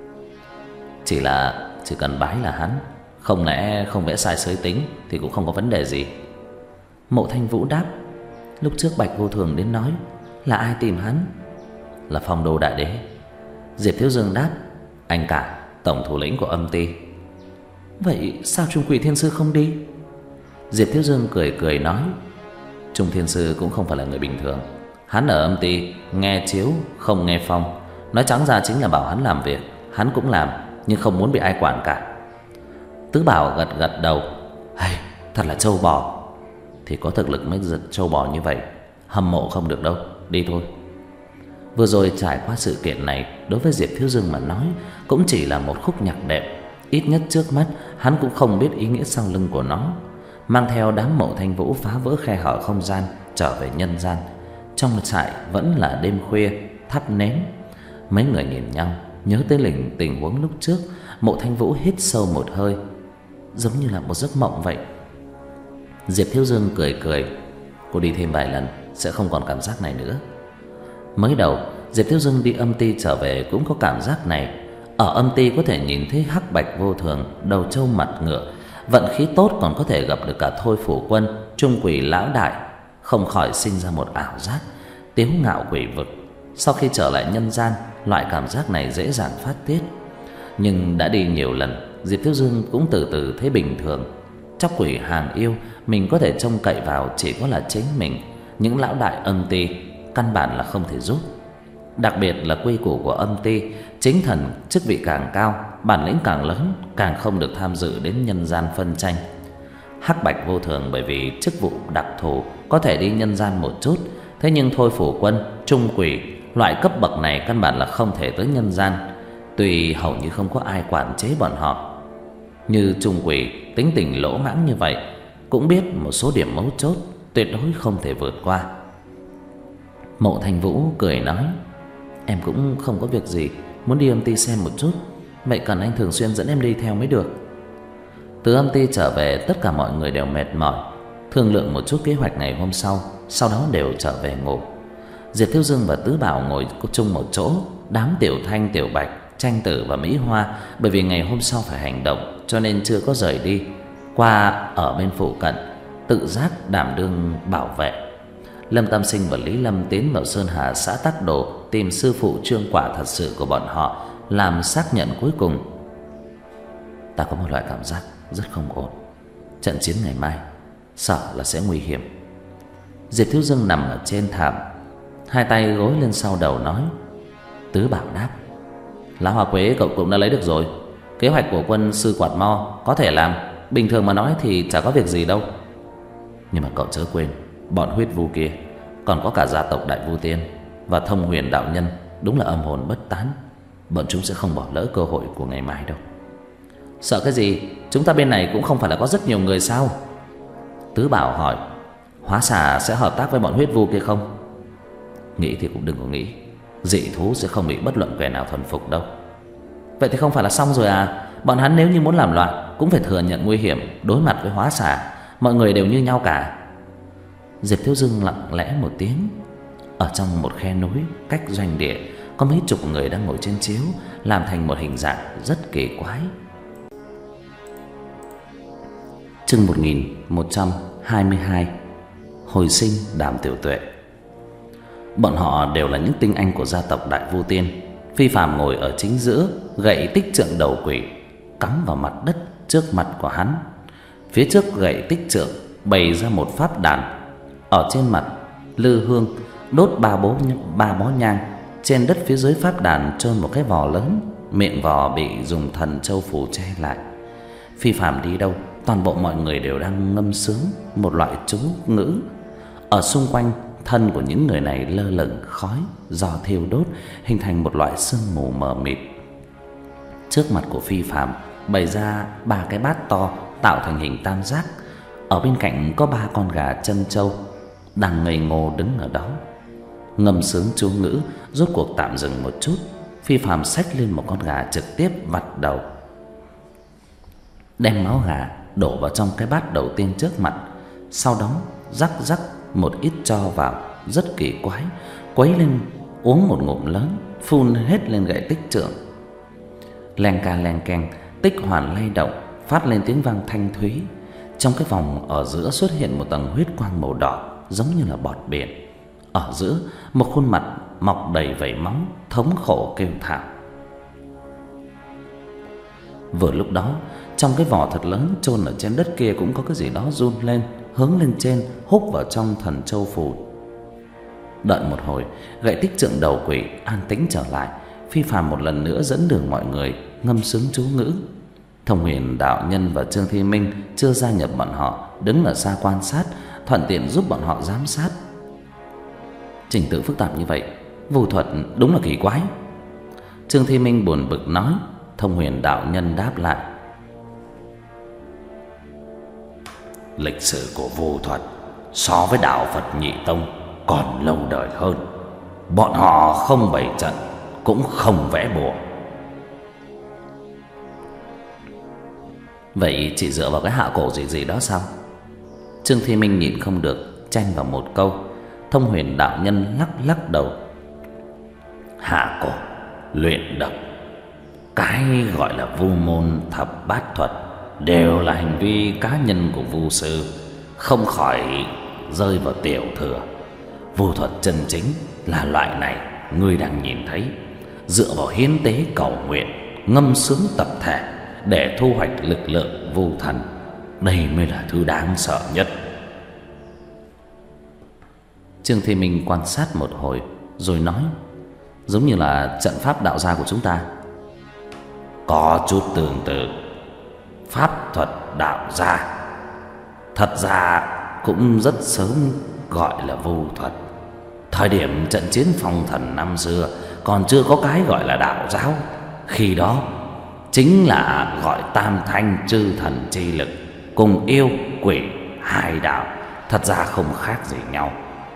Chỉ là chỉ cần bái là hắn, không lẽ không vẽ sai giới tính thì cũng không có vấn đề gì. Mộ Thanh Vũ đáp, lúc trước Bạch Vô Thường đến nói là ai tìm hắn? Là Phong Đô Đại Đế. Diệp Thiếu Dương đáp, anh cả, tổng thủ lĩnh của âm ty. Vậy sao Trung Quỷ Thiên Sư không đi? Diệp Thiếu Dương cười cười nói, Trung Thiên Sư cũng không phải là người bình thường. Hắn ở âm ty nghe chiếu không nghe phong, nói trắng ra chính là bảo hắn làm việc, hắn cũng làm, nhưng không muốn bị ai quản cả. Tứ Bảo gật gật đầu, hay, thật là trâu bò. Thì có thực lực mới giật trâu bò như vậy, hâm mộ không được đâu, đi thôi. Vừa rồi trải qua sự kiện này, đối với Diệp Thiếu Dương mà nói cũng chỉ là một khúc nhạc đẹp. Ít nhất trước mắt hắn cũng không biết ý nghĩa sau lưng của nó. Mang theo đám Mộ Thanh Vũ phá vỡ khe hở không gian, trở về nhân gian. Trong trại vẫn là đêm khuya, thắp nến. Mấy người nhìn nhau, nhớ tới lình tình huống lúc trước. Mộ Thanh Vũ hít sâu một hơi, giống như là một giấc mộng vậy. Diệp Thiếu Dương cười cười, cô đi thêm vài lần sẽ không còn cảm giác này nữa. Mới đầu Diệp Thiếu Dương đi âm ty trở về cũng có cảm giác này. Ở âm ty có thể nhìn thấy Hắc Bạch Vô Thường, Đầu Trâu Mặt Ngựa. Vận khí tốt còn có thể gặp được cả Thôi Phủ Quân, Trung Quỷ Lão Đại. Không khỏi sinh ra một ảo giác tiếu ngạo quỷ vực. Sau khi trở lại nhân gian, loại cảm giác này dễ dàng phát tiết. Nhưng đã đi nhiều lần, Diệp Thiếu Dương cũng từ từ thấy bình thường. Chóc quỷ hàng yêu, mình có thể trông cậy vào chỉ có là chính mình. Những lão đại âm ty căn bản là không thể giúp. Đặc biệt là quy củ của âm ty, chính thần chức vị càng cao, bản lĩnh càng lớn, càng không được tham dự đến nhân gian phân tranh. Hắc Bạch Vô Thường bởi vì chức vụ đặc thù có thể đi nhân gian một chút, thế nhưng Thôi Phủ Quân, Trung Quỷ loại cấp bậc này căn bản là không thể tới nhân gian. Tuy hầu như không có ai quản chế bọn họ. Như Trung Quỷ tính tình lỗ mãng như vậy, cũng biết một số điểm mấu chốt tuyệt đối không thể vượt qua. Mộ Thanh Vũ cười nói, em cũng không có việc gì, muốn đi âm ty xem một chút, vậy cần anh thường xuyên dẫn em đi theo mới được. Từ âm ty trở về, tất cả mọi người đều mệt mỏi, thương lượng một chút kế hoạch ngày hôm sau, sau đó đều trở về ngủ. Diệp Thiếu Dương và Tứ Bảo ngồi chung một chỗ. Đám Tiểu Thanh, Tiểu Bạch, Tranh Tử và Mỹ Hoa bởi vì ngày hôm sau phải hành động cho nên chưa có rời đi, qua ở bên phụ cận tự giác đảm đương bảo vệ. Lâm Tam Sinh và Lý Lâm tiến vào Sơn Hà xã Tắc Đồ tìm sư phụ Trương Quả thật sự của bọn họ làm xác nhận cuối cùng. Ta có một loại cảm giác rất không ổn, trận chiến ngày mai sợ là sẽ nguy hiểm. Diệp Thiếu Dương nằm ở trên thảm, hai tay gối lên sau đầu nói. Tứ Bảo đáp, Lá hoa quế cậu cũng đã lấy được rồi. Kế hoạch của quân sư Quạt Mo có thể làm, bình thường mà nói thì chả có việc gì đâu. Nhưng mà cậu chớ quên, bọn huyết vu kia còn có cả gia tộc Đại Vu Tiên và Thông Huyền đạo nhân, đúng là âm hồn bất tán. Bọn chúng sẽ không bỏ lỡ cơ hội của ngày mai đâu. Sợ cái gì, chúng ta bên này cũng không phải là có rất nhiều người sao? Tứ Bảo hỏi. Hóa xà sẽ hợp tác với bọn huyết vu kia không? Nghĩ thì cũng đừng có nghĩ, dị thú sẽ không bị bất luận kẻ nào thuần phục đâu. Vậy thì không phải là xong rồi à? Bọn hắn nếu như muốn làm loạn cũng phải thừa nhận nguy hiểm, đối mặt với hóa xà. Mọi người đều như nhau cả. Diệp Thiếu Dương lặng lẽ một tiếng. Ở trong một khe núi cách doanh địa có mấy chục người đang ngồi trên chiếu, làm thành một hình dạng rất kỳ quái. Chương một nghìn một trăm hai mươi hai. Hồi sinh Đàm Tiểu Tuệ. Bọn họ đều là những tinh anh của gia tộc Đại Vu Tiên. Phi Phàm ngồi ở chính giữa, gậy tích trượng đầu quỷ cắm vào mặt đất trước mặt của hắn. Phía trước gậy tích trượng bày ra một pháp đàn. Ở trên mặt lư hương đốt ba bó ba bó nhang. Trên đất phía dưới pháp đàn chôn một cái vò lớn, miệng vò bị dùng thần châu phù che lại. Phi Phàm đi đâu, toàn bộ mọi người đều đang ngâm sướng một loại chú ngữ. Ở xung quanh thân của những người này lơ lửng khói do thiêu đốt, hình thành một loại sương mù mờ mịt. Trước mặt của Phi Phàm bày ra ba cái bát to tạo thành hình tam giác. Ở bên cạnh có ba con gà chân trâu đang ngây ngô đứng ở đó. Ngâm sướng chú ngữ rốt cuộc tạm dừng một chút. Phi Phàm xách lên một con gà trực tiếp vặt đầu, đem máu gà đổ vào trong cái bát đầu tiên trước mặt. Sau đó rắc rắc một ít tro vào, rất kỳ quái, quấy lên uống một ngụm lớn, phun hết lên gậy tích trượng. Leng ca leng keng, tích hoàn lay động, phát lên tiếng vang thanh thúy. Trong cái vòng ở giữa xuất hiện một tầng huyết quang màu đỏ, giống như là bọt biển. Ở giữa một khuôn mặt mọc đầy vảy máu, thống khổ kêu thảm. Vừa lúc đó, trong cái vỏ thật lớn chôn ở trên đất kia cũng có cái gì đó run lên, hướng lên trên, húc vào trong thần châu phù. Đợi một hồi, gậy tích trượng đầu quỷ an tĩnh trở lại. Phi Phàm một lần nữa dẫn đường mọi người ngâm sướng chú ngữ. Thông Huyền đạo nhân và Trương Thi Minh chưa gia nhập bọn họ, đứng ở xa quan sát, thuận tiện giúp bọn họ giám sát. Trình tự phức tạp như vậy, vu thuật đúng là kỳ quái. Trương Thi Minh buồn bực nói. Thông Huyền đạo nhân đáp lại. Lịch sử của vu thuật so với đạo Phật Nhị Tông còn lâu đời hơn. Bọn họ không bày trận, cũng không vẽ bùa. Vậy chỉ dựa vào cái hạ cổ gì gì đó sao? Trương Thi Minh nhịn không được chen vào một câu. Thông Huyền đạo nhân lắc lắc đầu. Hạ cổ, luyện độc, cái gọi là vu môn thập bát thuật đều là hành vi cá nhân của vu sư, không khỏi rơi vào tiểu thừa. Vu thuật chân chính là loại này ngươi đang nhìn thấy, dựa vào hiến tế cầu nguyện, ngâm sướng tập thể để thu hoạch lực lượng vu thần. Đây mới là thứ đáng sợ nhất. Trương Thi Minh quan sát một hồi rồi nói. Giống như là trận pháp đạo gia của chúng ta. Có chút tương tự. Pháp thuật đạo gia thật ra cũng rất sớm gọi là vu thuật. Thời điểm trận chiến phong thần năm xưa còn chưa có cái gọi là đạo giáo. Khi đó chính là gọi tam thanh chư thần chi lực cùng yêu quỷ hai đạo, thật ra không khác gì nhau.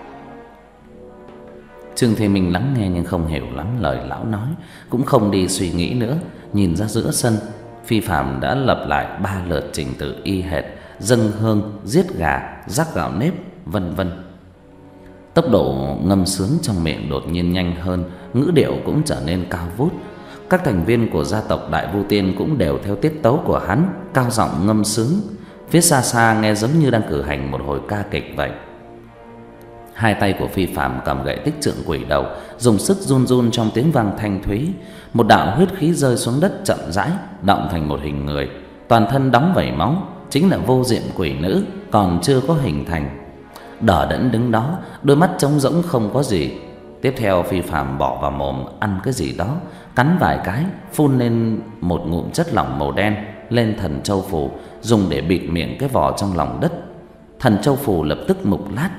Trương Thế Minh lắng nghe nhưng không hiểu lắm lời lão nói, cũng không đi suy nghĩ nữa. Nhìn ra giữa sân, Phi Phàm đã lập lại ba lượt trình tự y hệt: dâng hương, giết gà, rắc gạo nếp, vân vân. Tốc độ ngâm sướng trong miệng đột nhiên nhanh hơn, ngữ điệu cũng trở nên cao vút. Các thành viên của gia tộc Đại Vu Tiên cũng đều theo tiết tấu của hắn cao giọng ngâm sướng. Phía xa xa nghe giống như đang cử hành một hồi ca kịch vậy. Hai tay của Phi Phàm cầm gậy tích trượng quỷ đầu, dùng sức run run trong tiếng vang thanh thúy. Một đạo huyết khí rơi xuống đất chậm rãi, động thành một hình người, toàn thân đóng vảy máu, chính là vô diện quỷ nữ còn chưa có hình thành. Đờ đẫn đứng đó, đôi mắt trống rỗng không có gì. Tiếp Tiếp theo Phi Phàm bỏ vào mồm ăn cái gì đó, cắn vài cái, phun lên một ngụm chất lỏng màu đen lên thần châu phù, dùng để bịt miệng cái vỏ trong lòng đất. Thần châu phù lập tức mục lát.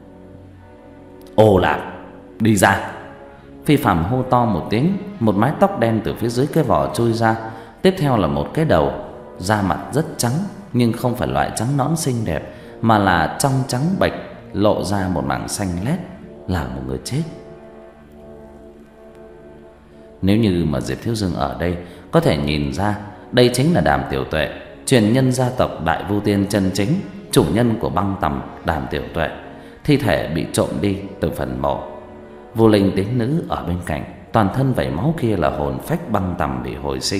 Ô Lạc, đi ra! Phi Phàm hô to một tiếng, một mái tóc đen từ phía dưới cái vỏ trôi ra. Tiếp theo là một cái đầu, da mặt rất trắng, nhưng không phải loại trắng nõn xinh đẹp, mà là trong trắng bệch, lộ ra một mảng xanh lét, là một người chết. Nếu như mà Diệp Thiếu Dương ở đây, có thể nhìn ra đây chính là Đàm Tiểu Tuệ, truyền nhân gia tộc Đại Vu Tiên chân chính, chủ nhân của băng tầm Đàm Tiểu Tuệ. Thi thể bị trộm đi từ phần mộ. Vô Linh Tín Nữ ở bên cạnh, toàn thân vẩy máu kia là hồn phách băng tầm bị hồi sinh.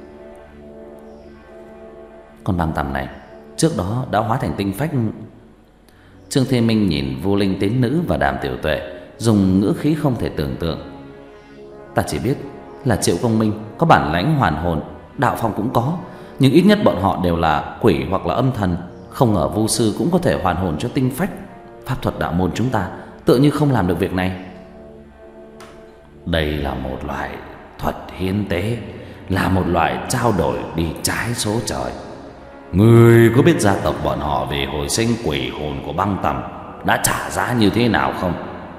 Con băng tầm này trước đó đã hóa thành tinh phách. Trương Thiên Minh nhìn Vô Linh Tín Nữ và Đàm Tiểu Tuệ, dùng ngữ khí không thể tưởng tượng. Ta chỉ biết là Triệu Công Minh có bản lãnh hoàn hồn, Đạo Phong cũng có, nhưng ít nhất bọn họ đều là quỷ hoặc là âm thần. Không ngờ Vu sư cũng có thể hoàn hồn cho tinh phách. Pháp thuật đạo môn chúng ta tựa như không làm được việc này. Đây là một loại thuật hiến tế, là một loại trao đổi đi trái số trời. Ngươi có biết gia tộc bọn họ về hồi sinh quỷ hồn của băng tầm đã trả giá như thế nào không?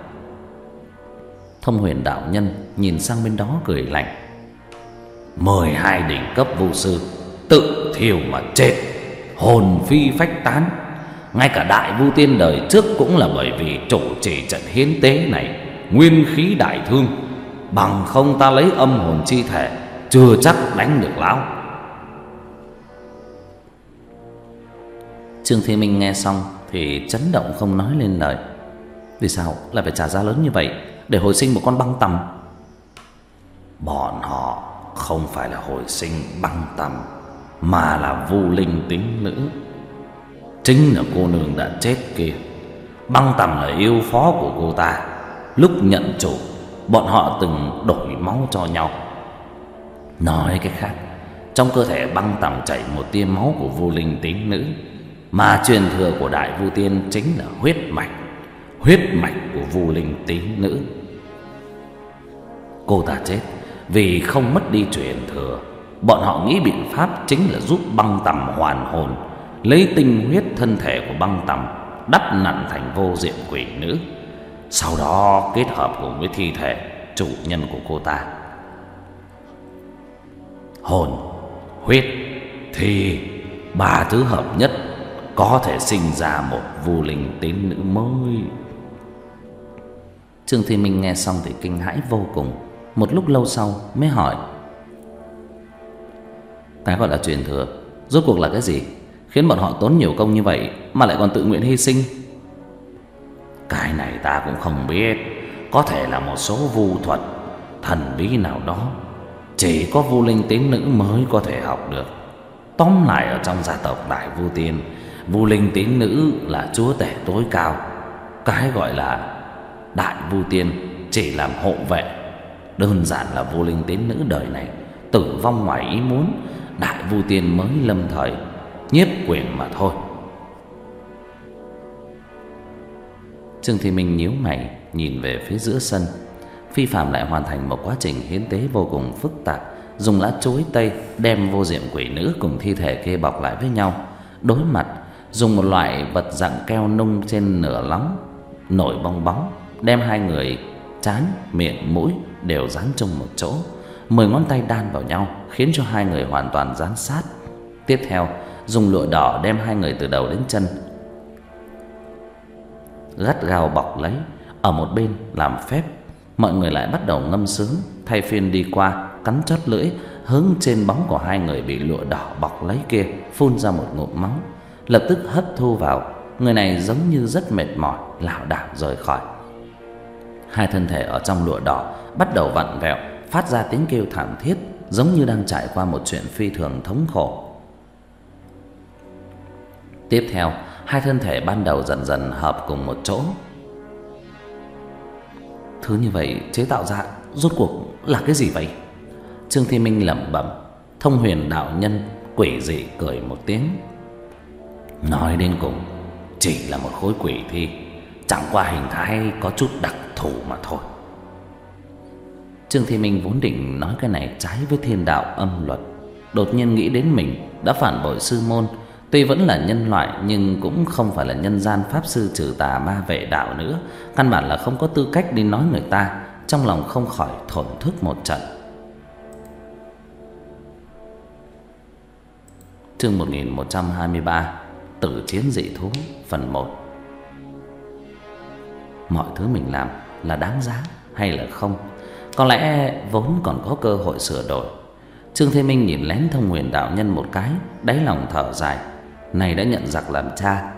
Thông Huyền đạo nhân nhìn sang bên đó cười lạnh. Mười hai đỉnh cấp vu sư tự thiêu mà chết, hồn phi phách tán. Ngay cả Đại Vu Tiên đời trước cũng là bởi vì chủ trì trận hiến tế này nguyên khí đại thương, bằng không ta lấy âm hồn chi thể chưa chắc đánh được lão. Trương Thế Minh nghe xong thì chấn động không nói lên lời. Vì sao lại phải trả giá lớn như vậy để hồi sinh một con băng tầm? Bọn họ không phải là hồi sinh băng tầm, mà là Vu Linh Tín Nữ. Chính là cô nương đã chết kia. Băng tầm là yêu phó của cô ta. Lúc nhận chủ, bọn họ từng đổi máu cho nhau. Nói cách khác, trong cơ thể băng tầm chảy một tia máu của Vu Linh Tín Nữ, mà truyền thừa của Đại Vu Tiên chính là huyết mạch, huyết mạch của Vu Linh Tín Nữ. Cô ta chết vì không mất đi truyền thừa. Bọn họ nghĩ biện pháp chính là giúp băng tầm hoàn hồn, lấy tinh huyết thân thể của băng tầm đắp nặn thành vô diện quỷ nữ, sau đó kết hợp cùng với thi thể chủ nhân của cô ta. Hồn, huyết, thì ba thứ hợp nhất có thể sinh ra một Vu Linh Tín Nữ mới. Trương Thiên Minh nghe xong thì kinh hãi vô cùng. Một lúc lâu sau mới hỏi, cái gọi là truyền thừa rốt cuộc là cái gì, khiến bọn họ tốn nhiều công như vậy mà lại còn tự nguyện hy sinh? Cái này ta cũng không biết. Có thể là một số vu thuật thần bí nào đó, chỉ có Vu Linh Tín Nữ mới có thể học được. Tóm lại, ở trong gia tộc Đại Vu Tiên, Vu Linh Tín Nữ là chúa tể tối cao. Cái gọi là Đại Vu Tiên chỉ làm hộ vệ. Đơn giản là Vu Linh Tín Nữ đời này tử vong ngoài ý muốn, Đại Vu Tiên mới lâm thời nhiếp quyền mà thôi. Trương Thị Minh nhíu mày nhìn về phía giữa sân. Phi Phàm lại hoàn thành một quá trình hiến tế vô cùng phức tạp, dùng lá chuối tây đem vô diệm quỷ nữ cùng thi thể kia bọc lại với nhau, đối mặt, dùng một loại vật dạng keo nung trên nửa lóng nổi bong bóng, đem hai người trán, miệng, mũi đều dán chung một chỗ, mười ngón tay đan vào nhau khiến cho hai người hoàn toàn dán sát. Tiếp theo, dùng lụa đỏ đem hai người từ đầu đến chân gắt gao bọc lấy. Ở một bên làm phép, mọi người lại bắt đầu ngâm sướng, thay phiên đi qua cắn chót lưỡi hướng trên bóng của hai người bị lụa đỏ bọc lấy kia, phun ra một ngụm máu, lập tức hấp thu vào. Người này giống như rất mệt mỏi, lảo đảo rời khỏi. Hai thân thể ở trong lụa đỏ bắt đầu vặn vẹo, phát ra tiếng kêu thảm thiết, giống như đang trải qua một chuyện phi thường thống khổ. Tiếp theo, hai thân thể ban đầu dần dần hợp cùng một chỗ. Thứ như vậy chế tạo ra rốt cuộc là cái gì vậy? Trương Thi Minh lẩm bẩm. Thông Huyền đạo nhân quỷ dị cười một tiếng. Nói đến cùng chỉ là một khối quỷ thi, chẳng qua hình thái có chút đặc thù mà thôi. Trương Thị Minh vốn định nói cái này trái với thiên đạo âm luật, đột nhiên nghĩ đến mình đã phản bội sư môn. Tuy vẫn là nhân loại nhưng cũng không phải là nhân gian pháp sư trừ tà ma vệ đạo nữa, căn bản là không có tư cách đi nói người ta. Trong lòng không khỏi thổn thức một trận. Chương một nghìn một trăm hai mươi ba, Tử chiến dị thú phần một. Mọi thứ mình làm là đáng giá hay là không? Có lẽ vốn còn có cơ hội sửa đổi. Trương Thế Minh nhìn lén Thông Huyền đạo nhân một cái, đáy lòng thở dài. Này đã nhận giặc làm cha,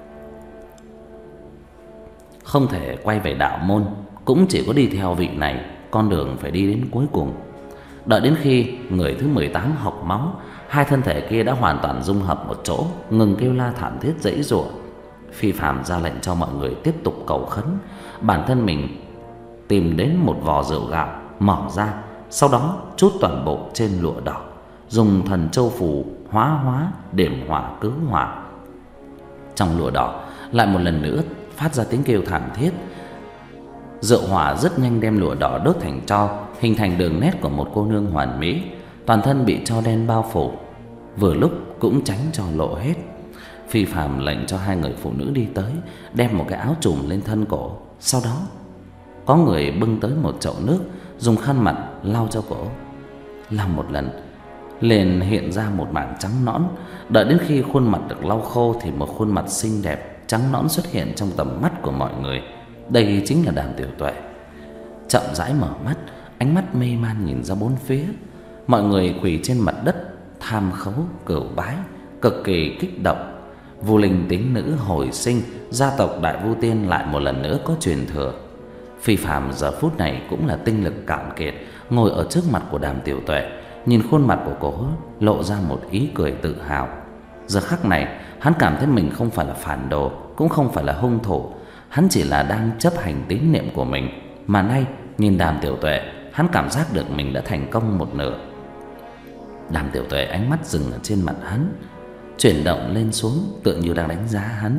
không thể quay về đạo môn, cũng chỉ có đi theo vị này, con đường phải đi đến cuối cùng. Đợi đến khi người thứ mười tám học máu, hai thân thể kia đã hoàn toàn dung hợp một chỗ, ngừng kêu la thảm thiết giãy giụa. Phi Phàm ra lệnh cho mọi người tiếp tục cầu khấn. Bản thân mình tìm đến một vò rượu gạo, mở ra, sau đó trút toàn bộ trên lụa đỏ, dùng thần châu phù hóa hóa điểm hỏa cứu hỏa. Trong lụa đỏ lại một lần nữa phát ra tiếng kêu thảm thiết. Rượu hỏa rất nhanh đem lụa đỏ đốt thành tro, hình thành đường nét của một cô nương hoàn mỹ, toàn thân bị tro đen bao phủ, vừa lúc cũng tránh cho lộ hết. Phi Phàm lệnh cho hai người phụ nữ đi tới, đem một cái áo trùm lên thân cổ. Sau đó có người bưng tới một chậu nước, dùng khăn mặt lau cho cổ. Lau một lần liền hiện ra một mảng trắng nõn. Đợi đến khi khuôn mặt được lau khô thì một khuôn mặt xinh đẹp trắng nõn xuất hiện trong tầm mắt của mọi người. Đây chính là Đàm Tiểu Tuệ. Chậm rãi mở mắt, ánh mắt mê man nhìn ra bốn phía. Mọi người quỳ trên mặt đất tham khấu cửu bái, cực kỳ kích động. Vu linh tín nữ hồi sinh, gia tộc Đại Vu Tiên lại một lần nữa có truyền thừa. Phi Phàm giờ phút này cũng là tinh lực cạn kiệt, ngồi ở trước mặt của Đàm Tiểu Tuệ, nhìn khuôn mặt của cô lộ ra một ý cười tự hào. Giờ khắc này hắn cảm thấy mình không phải là phản đồ, cũng không phải là hung thủ. Hắn chỉ là đang chấp hành tín niệm của mình. Mà nay nhìn Đàm Tiểu Tuệ, hắn cảm giác được mình đã thành công một nửa. Đàm Tiểu Tuệ ánh mắt dừng ở trên mặt hắn, chuyển động lên xuống tựa như đang đánh giá hắn.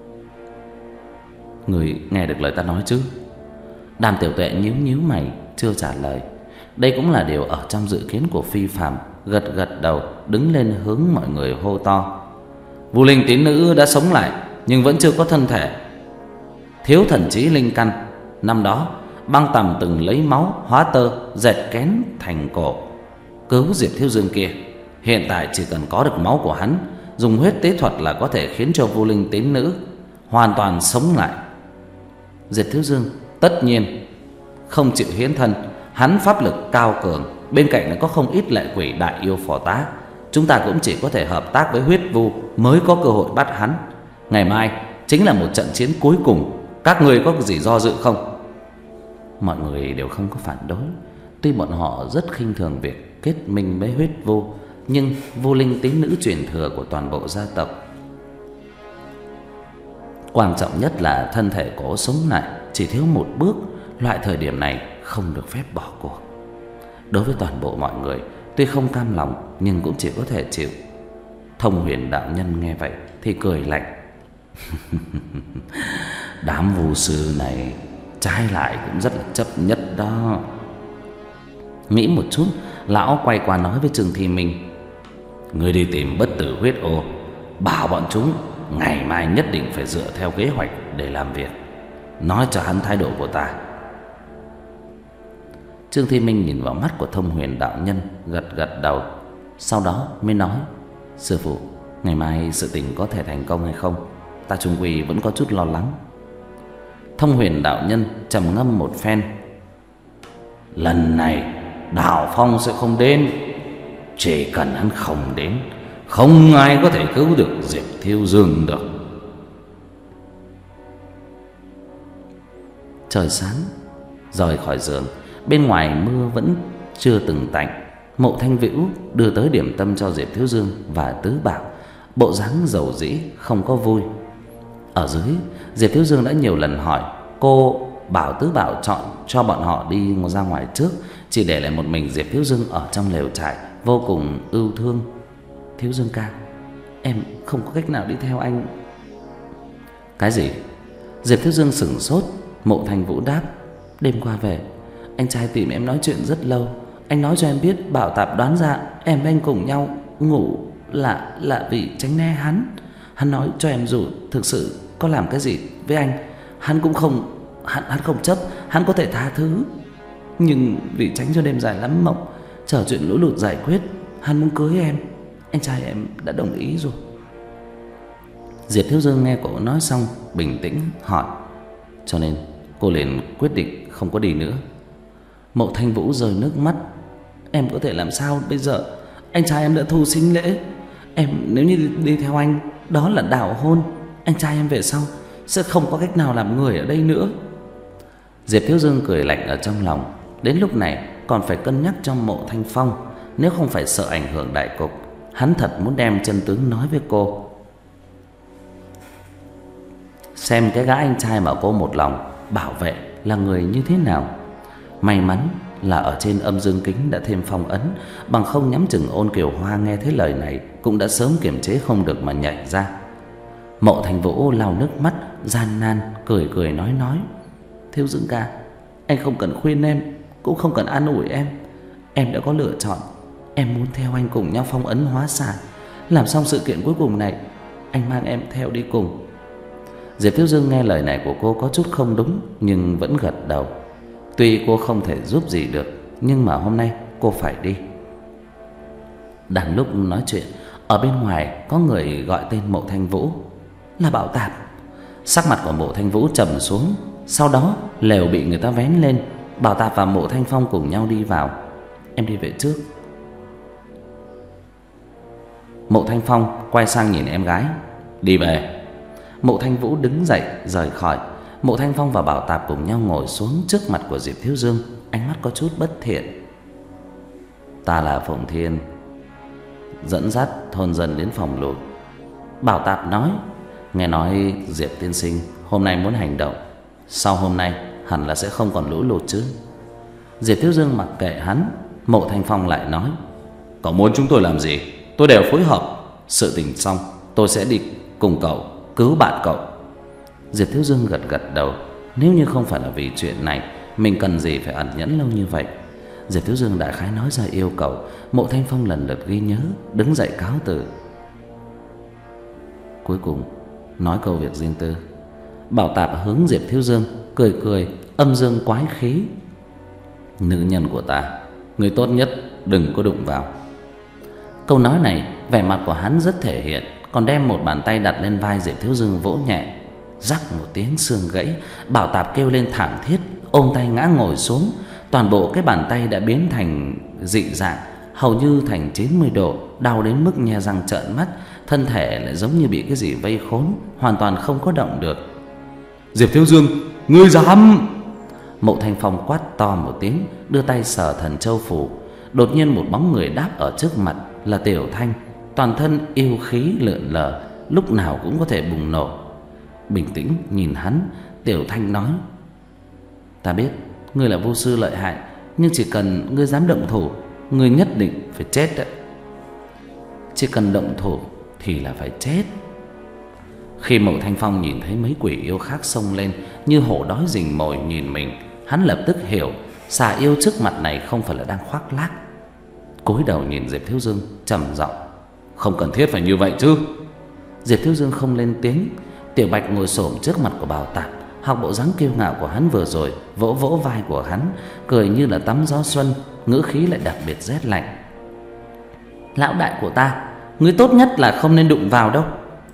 Người nghe được lời ta nói chứ? Đàm Tiểu Tuệ nhíu nhíu mày chưa trả lời. Đây cũng là điều ở trong dự kiến của Phi Phàm, gật gật đầu, đứng lên hướng mọi người hô to. Vu linh tín nữ đã sống lại nhưng vẫn chưa có thân thể, thiếu thần trí linh căn. Năm đó Băng Tầm từng lấy máu hóa tơ dệt kén thành cổ cứu Diệp Thiếu Dương kia. Hiện tại chỉ cần có được máu của hắn, dùng huyết tế thuật là có thể khiến cho Vu linh tín nữ hoàn toàn sống lại. Diệp Thiếu Dương tất nhiên không chịu hiến thân, hắn pháp lực cao cường, bên cạnh có không ít lệ quỷ đại yêu phò tá. Chúng ta cũng chỉ có thể hợp tác với huyết vu mới có cơ hội bắt hắn. Ngày mai chính là một trận chiến cuối cùng, các người có gì do dự không? Mọi người đều không có phản đối. Tuy bọn họ rất khinh thường việc kết minh với huyết vu, nhưng Vu linh tín nữ truyền thừa của toàn bộ gia tộc. Quan trọng nhất là thân thể cổ sống lại, chỉ thiếu một bước. Loại thời điểm này không được phép bỏ cuộc. Đối với toàn bộ mọi người, tuy không cam lòng nhưng cũng chỉ có thể chịu. Thông Huyền đạo nhân nghe vậy thì cười lạnh. Đám vu sư này trái lại cũng rất là chấp nhất đó. Nghĩ một chút, lão quay qua nói với Trương Thị Minh. Ngươi đi tìm bất tử huyết ô, bảo bọn chúng ngày mai nhất định phải dựa theo kế hoạch để làm việc. Nói cho hắn thái độ của ta. Trương Thị Minh nhìn vào mắt của Thông Huyền đạo nhân, gật gật đầu. Sau đó mới nói. Sư phụ, ngày mai sự tình có thể thành công hay không, ta chung quy vẫn có chút lo lắng. Thông Huyền đạo nhân trầm ngâm một phen. Lần này Đạo Phong sẽ không đến. Chỉ cần hắn không đến, không ai có thể cứu được Diệp Thiếu Dương được. Trời sáng, rời khỏi giường, bên ngoài mưa vẫn chưa từng tạnh. Mộ Thanh Vĩu đưa tới điểm tâm cho Diệp Thiếu Dương và Tứ Bảo, bộ dáng dầu dĩ không có vui. Ở dưới, Diệp Thiếu Dương đã nhiều lần hỏi cô bảo Tứ Bảo chọn cho bọn họ đi ra ngoài trước, chỉ để lại một mình Diệp Thiếu Dương ở trong lều trại, vô cùng ưu thương. Thiếu Dương ca, em không có cách nào đi theo anh. Cái gì? Diệp Thiếu Dương sửng sốt. Mộ Thanh Vũ đáp. Đêm qua về, Anh trai tìm em nói chuyện rất lâu. Anh nói cho em biết Bảo Tạp đoán ra em với anh cùng nhau ngủ là là vì tránh né hắn. Hắn nói cho em dù thực sự có làm cái gì với anh, hắn cũng không hắn hắn không chấp, hắn có thể tha thứ. Nhưng vì tránh cho đêm dài lắm mộng, chờ chuyện lũ lụt giải quyết, hắn muốn cưới em. Anh trai em đã đồng ý rồi. Diệp Thiếu Dương nghe cô nói xong bình tĩnh hỏi, cho nên cô liền quyết định không có đi nữa. Mộ Thanh Vũ rơi nước mắt. Em có thể làm sao bây giờ? Anh trai em đã thu sính lễ. Em nếu như đi theo anh, đó là đảo hôn. Anh trai em về sau sẽ không có cách nào làm người ở đây nữa. Diệp Thiếu Dương cười lạnh ở trong lòng. Đến lúc này còn phải cân nhắc cho Mộ Thanh Phong. Nếu không phải sợ ảnh hưởng đại cục, hắn thật muốn đem chân tướng nói với cô, xem cái gã anh trai mà cô một lòng bảo vệ là người như thế nào. May mắn là ở trên âm dương kính đã thêm phong ấn, bằng không nhắm chừng Ôn Kiều Hoa nghe thấy lời này cũng đã sớm kiềm chế không được mà nhảy ra. Mộ Thành Vũ lau nước mắt, gian nan cười cười nói nói: Thiếu Dương ca, anh không cần khuyên em, cũng không cần an ủi em. Em đã có lựa chọn. Em muốn theo anh cùng nhau phong ấn hóa xà. Làm xong sự kiện cuối cùng này, anh mang em theo đi cùng. Diệp Thiếu Dương nghe lời này của cô có chút không đúng, nhưng vẫn gật đầu. Tuy cô không thể giúp gì được, nhưng mà hôm nay cô phải đi. Đang lúc nói chuyện, ở bên ngoài có người gọi tên Mộ Thanh Vũ. Là Bảo Tạp. Sắc mặt của Mộ Thanh Vũ trầm xuống. Sau đó lều bị người ta vén lên. Bảo Tạp và Mộ Thanh Phong cùng nhau đi vào. Em đi về trước. Mộ Thanh Phong quay sang nhìn em gái. Đi về. Mộ Thanh Vũ đứng dậy rời khỏi. Mộ Thanh Phong và Bảo Tạp cùng nhau ngồi xuống trước mặt của Diệp Thiếu Dương, ánh mắt có chút bất thiện. Ta là Phụng Thiên, dẫn dắt thôn dân đến phòng lụt. Bảo Tạp nói: Nghe nói Diệp tiên sinh hôm nay muốn hành động, sau hôm nay hẳn là sẽ không còn lũ lụt chứ. Diệp Thiếu Dương mặc kệ hắn. Mộ Thanh Phong lại nói: Cậu muốn chúng tôi làm gì tôi đều phối hợp. Sự tình xong tôi sẽ đi cùng cậu cứu bạn cậu. Diệp Thiếu Dương gật gật đầu. Nếu như không phải là vì chuyện này, mình cần gì phải ẩn nhẫn lâu như vậy. Diệp Thiếu Dương đại khái nói ra yêu cầu. Mộ Thanh Phong lần lượt ghi nhớ, đứng dậy cáo từ. Cuối cùng nói câu việc riêng tư. Bảo Tạp hướng Diệp Thiếu Dương cười cười, âm dương quái khí: Nữ nhân của ta, người tốt nhất đừng có đụng vào. Câu nói này vẻ mặt của hắn rất thể hiện, còn đem một bàn tay đặt lên vai Diệp Thiếu Dương vỗ nhẹ. Rắc một tiếng xương gãy. Bảo Tạp kêu lên thảm thiết, ôm tay ngã ngồi xuống. Toàn bộ cái bàn tay đã biến thành dị dạng, hầu như thành chín mươi độ, đau đến mức nhe răng trợn mắt. Thân thể lại giống như bị cái gì vây khốn, hoàn toàn không có động được. Diệp Thiếu Dương, ngươi dám! Mộ Thanh Phong quát to một tiếng, đưa tay sờ thần châu phù. Đột nhiên một bóng người đáp ở trước mặt, là Tiểu Thanh, toàn thân yêu khí lượn lờ, lúc nào cũng có thể bùng nổ. Bình tĩnh nhìn hắn, Tiểu Thanh nói: Ta biết ngươi là vô sư lợi hại, nhưng chỉ cần ngươi dám động thủ, ngươi nhất định phải chết đấy. Chỉ cần động thủ thì là phải chết. Khi Mộ Thanh Phong nhìn thấy mấy quỷ yêu khác xông lên như hổ đói rình mồi nhìn mình, hắn lập tức hiểu xà yêu trước mặt này không phải là đang khoác lác. Cúi đầu nhìn Diệp Thiếu Dương trầm giọng: Không cần thiết phải như vậy chứ. Diệp Thiếu Dương không lên tiếng. Tiểu Bạch ngồi xổm trước mặt của Bảo Tạp, học bộ dáng kiêu ngạo của hắn vừa rồi, vỗ vỗ vai của hắn, cười như là tắm gió xuân, ngữ khí lại đặc biệt rét lạnh: Lão đại của ta, ngươi tốt nhất là không nên đụng vào đâu.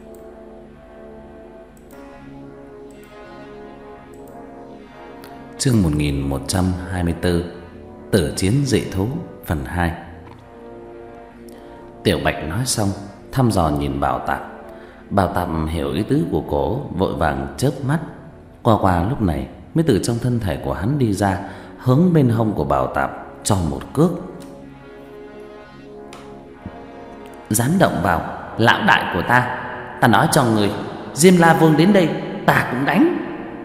Chương một nghìn một trăm hai mươi tư. Tử chiến dị thú phần hai. Tiểu Bạch nói xong, thăm dò nhìn Bảo Tạp. Bảo Tạp hiểu ý tứ của cổ, vội vàng chớp mắt. Qua qua lúc này mới từ trong thân thể của hắn đi ra, hướng bên hông của Bảo Tạp cho một cước. Dám động vào lão đại của ta, ta nói cho người, Diêm La Vương đến đây ta cũng đánh.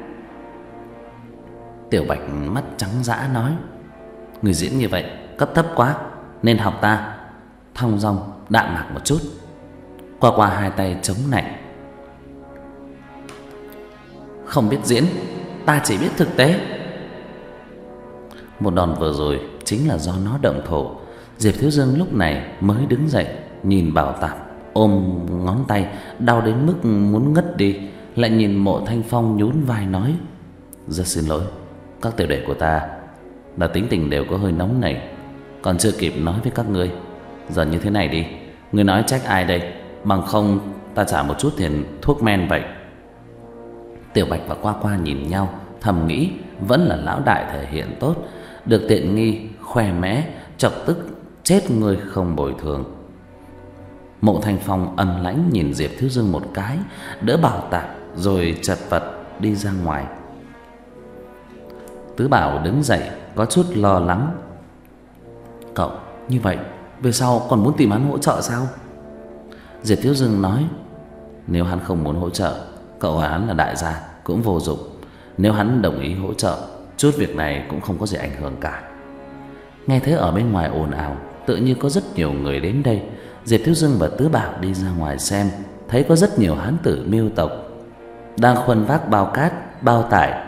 Tiểu Bạch mắt trắng dã nói: Người diễn như vậy cấp thấp quá, nên học ta thong dong đạm mạc một chút. Qua qua hai tay chống nạnh: Không biết diễn, ta chỉ biết thực tế. Một đòn vừa rồi chính là do nó động thổ. Diệp Thiếu Dương lúc này mới đứng dậy, nhìn Bảo Tạp ôm ngón tay đau đến mức muốn ngất đi, lại nhìn Mộ Thanh Phong nhún vai nói: "Rất xin lỗi, các tiểu đệ của ta là tính tình đều có hơi nóng nảy, còn chưa kịp nói với các ngươi. Giờ như thế này đi, ngươi nói trách ai đây? Bằng không ta trả một chút tiền thuốc men vậy." Tiểu Bạch và Qua Qua nhìn nhau, thầm nghĩ vẫn là lão đại thể hiện tốt, được tiện nghi khoe mẽ, chọc tức chết người không bồi thường. Mộ Thanh Phong ân lãnh nhìn Diệp Thiếu Dương một cái, đỡ Bảo Tạp rồi chật vật đi ra ngoài. Tứ Bảo đứng dậy có chút lo lắng: "Cậu, như vậy về sau còn muốn tìm hắn hỗ trợ sao?" Diệp Thiếu Dương nói: "Nếu hắn không muốn hỗ trợ, cậu hỏi hắn là đại gia cũng vô dụng. Nếu hắn đồng ý hỗ trợ, chút việc này cũng không có gì ảnh hưởng cả." Nghe thấy ở bên ngoài ồn ào, tự như có rất nhiều người đến đây. Diệp Thiếu Dương và Tứ Bảo đi ra ngoài xem, thấy có rất nhiều hán tử Miêu tộc đang khuân vác bao cát, bao tải,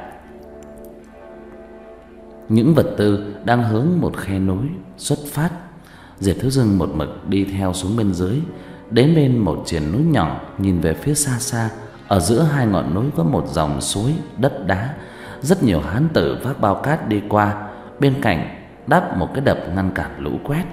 những vật tư đang hướng một khe núi xuất phát. Diệp Thiếu Dương một mực đi theo xuống bên dưới, đến bên một triền núi nhỏ, nhìn về phía xa xa, ở giữa hai ngọn núi có một dòng suối đất đá. Rất nhiều hán tử vác bao cát đi qua, bên cạnh đắp một cái đập ngăn cản lũ quét.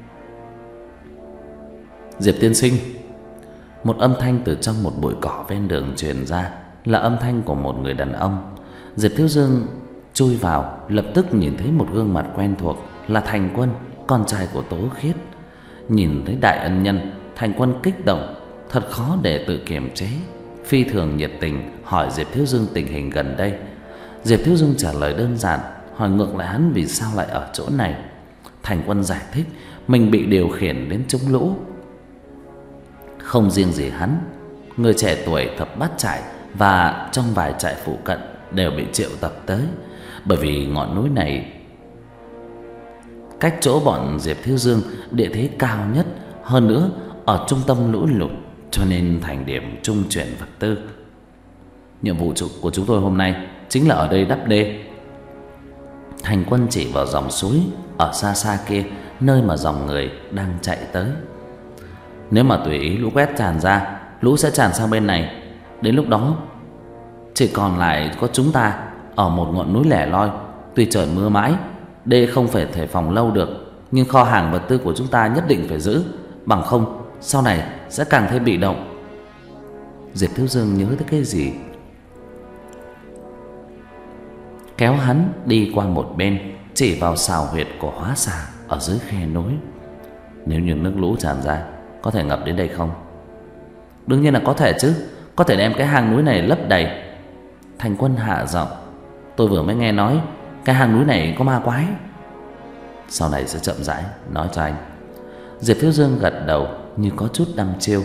"Diệp tiên sinh." Một âm thanh từ trong một bụi cỏ ven đường truyền ra, là âm thanh của một người đàn ông. Diệp Thiếu Dương chui vào, lập tức nhìn thấy một gương mặt quen thuộc, là Thành Quân, con trai của Tố Khiết. Nhìn thấy đại ân nhân, Thành Quân kích động, thật khó để tự kiềm chế, phi thường nhiệt tình hỏi Diệp Thiếu Dương tình hình gần đây. Diệp Thiếu Dương trả lời đơn giản, hỏi ngược lại hắn vì sao lại ở chỗ này. Thành Quân giải thích mình bị điều khiển đến chống lũ. Không riêng gì hắn, người trẻ tuổi thập bát trại và trong vài trại phụ cận đều bị triệu tập tới, bởi vì ngọn núi này cách chỗ bọn Diệp Thiếu Dương địa thế cao nhất, hơn nữa ở trung tâm lũ lụt, cho nên thành điểm trung chuyển vật tư. Nhiệm vụ của chúng tôi hôm nay chính là ở đây đắp đê. Thành Quân chỉ vào dòng suối ở xa xa kia, nơi mà dòng người đang chạy tới. Nếu mà tùy ý lũ quét tràn ra, lũ sẽ tràn sang bên này. Đến lúc đó chỉ còn lại có chúng ta ở một ngọn núi lẻ loi. Tuy trời mưa mãi, đê không phải thể phòng lâu được, nhưng kho hàng vật tư của chúng ta nhất định phải giữ, bằng không sau này sẽ càng thêm bị động. Diệp Thiếu Dương nhớ tới cái gì, kéo hắn đi qua một bên, chỉ vào sào huyệt của hóa xà ở dưới khe núi. Nếu như nước lũ tràn ra, có thể ngập đến đây không? Đương nhiên là có thể chứ, có thể đem cái hang núi này lấp đầy. Thành Quân hạ giọng: "Tôi vừa mới nghe nói cái hang núi này có ma quái." "Sau này sẽ chậm rãi nói cho anh." Diệp Thiếu Dương gật đầu như có chút đăm chiêu.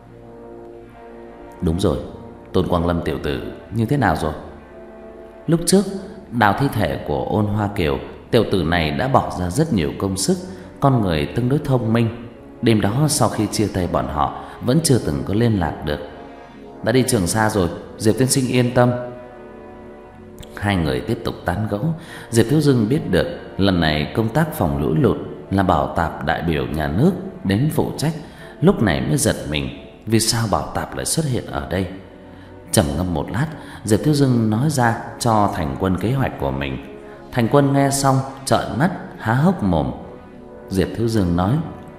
"Đúng rồi, Tôn Quang Lâm tiểu tử như thế nào rồi?" Lúc trước đào thi thể của Ôn Hoa Kiều, tiểu tử này đã bỏ ra rất nhiều công sức, con người tương đối thông minh. Đêm đó sau khi chia tay bọn họ vẫn chưa từng có liên lạc được. "Đã đi Trường Sa rồi, Diệp tiên sinh yên tâm." Hai người tiếp tục tán gẫu. Diệp Thiếu Dương biết được lần này công tác phòng lũ lụt là Bảo Tạp đại biểu nhà nước đến phụ trách, lúc này mới giật mình vì sao Bảo Tạp lại xuất hiện ở đây. Trầm ngâm một lát, Diệp Thiếu Dương nói ra cho Thành Quân kế hoạch của mình. Thành Quân nghe xong trợn mắt há hốc mồm. Diệp Thiếu Dương nói: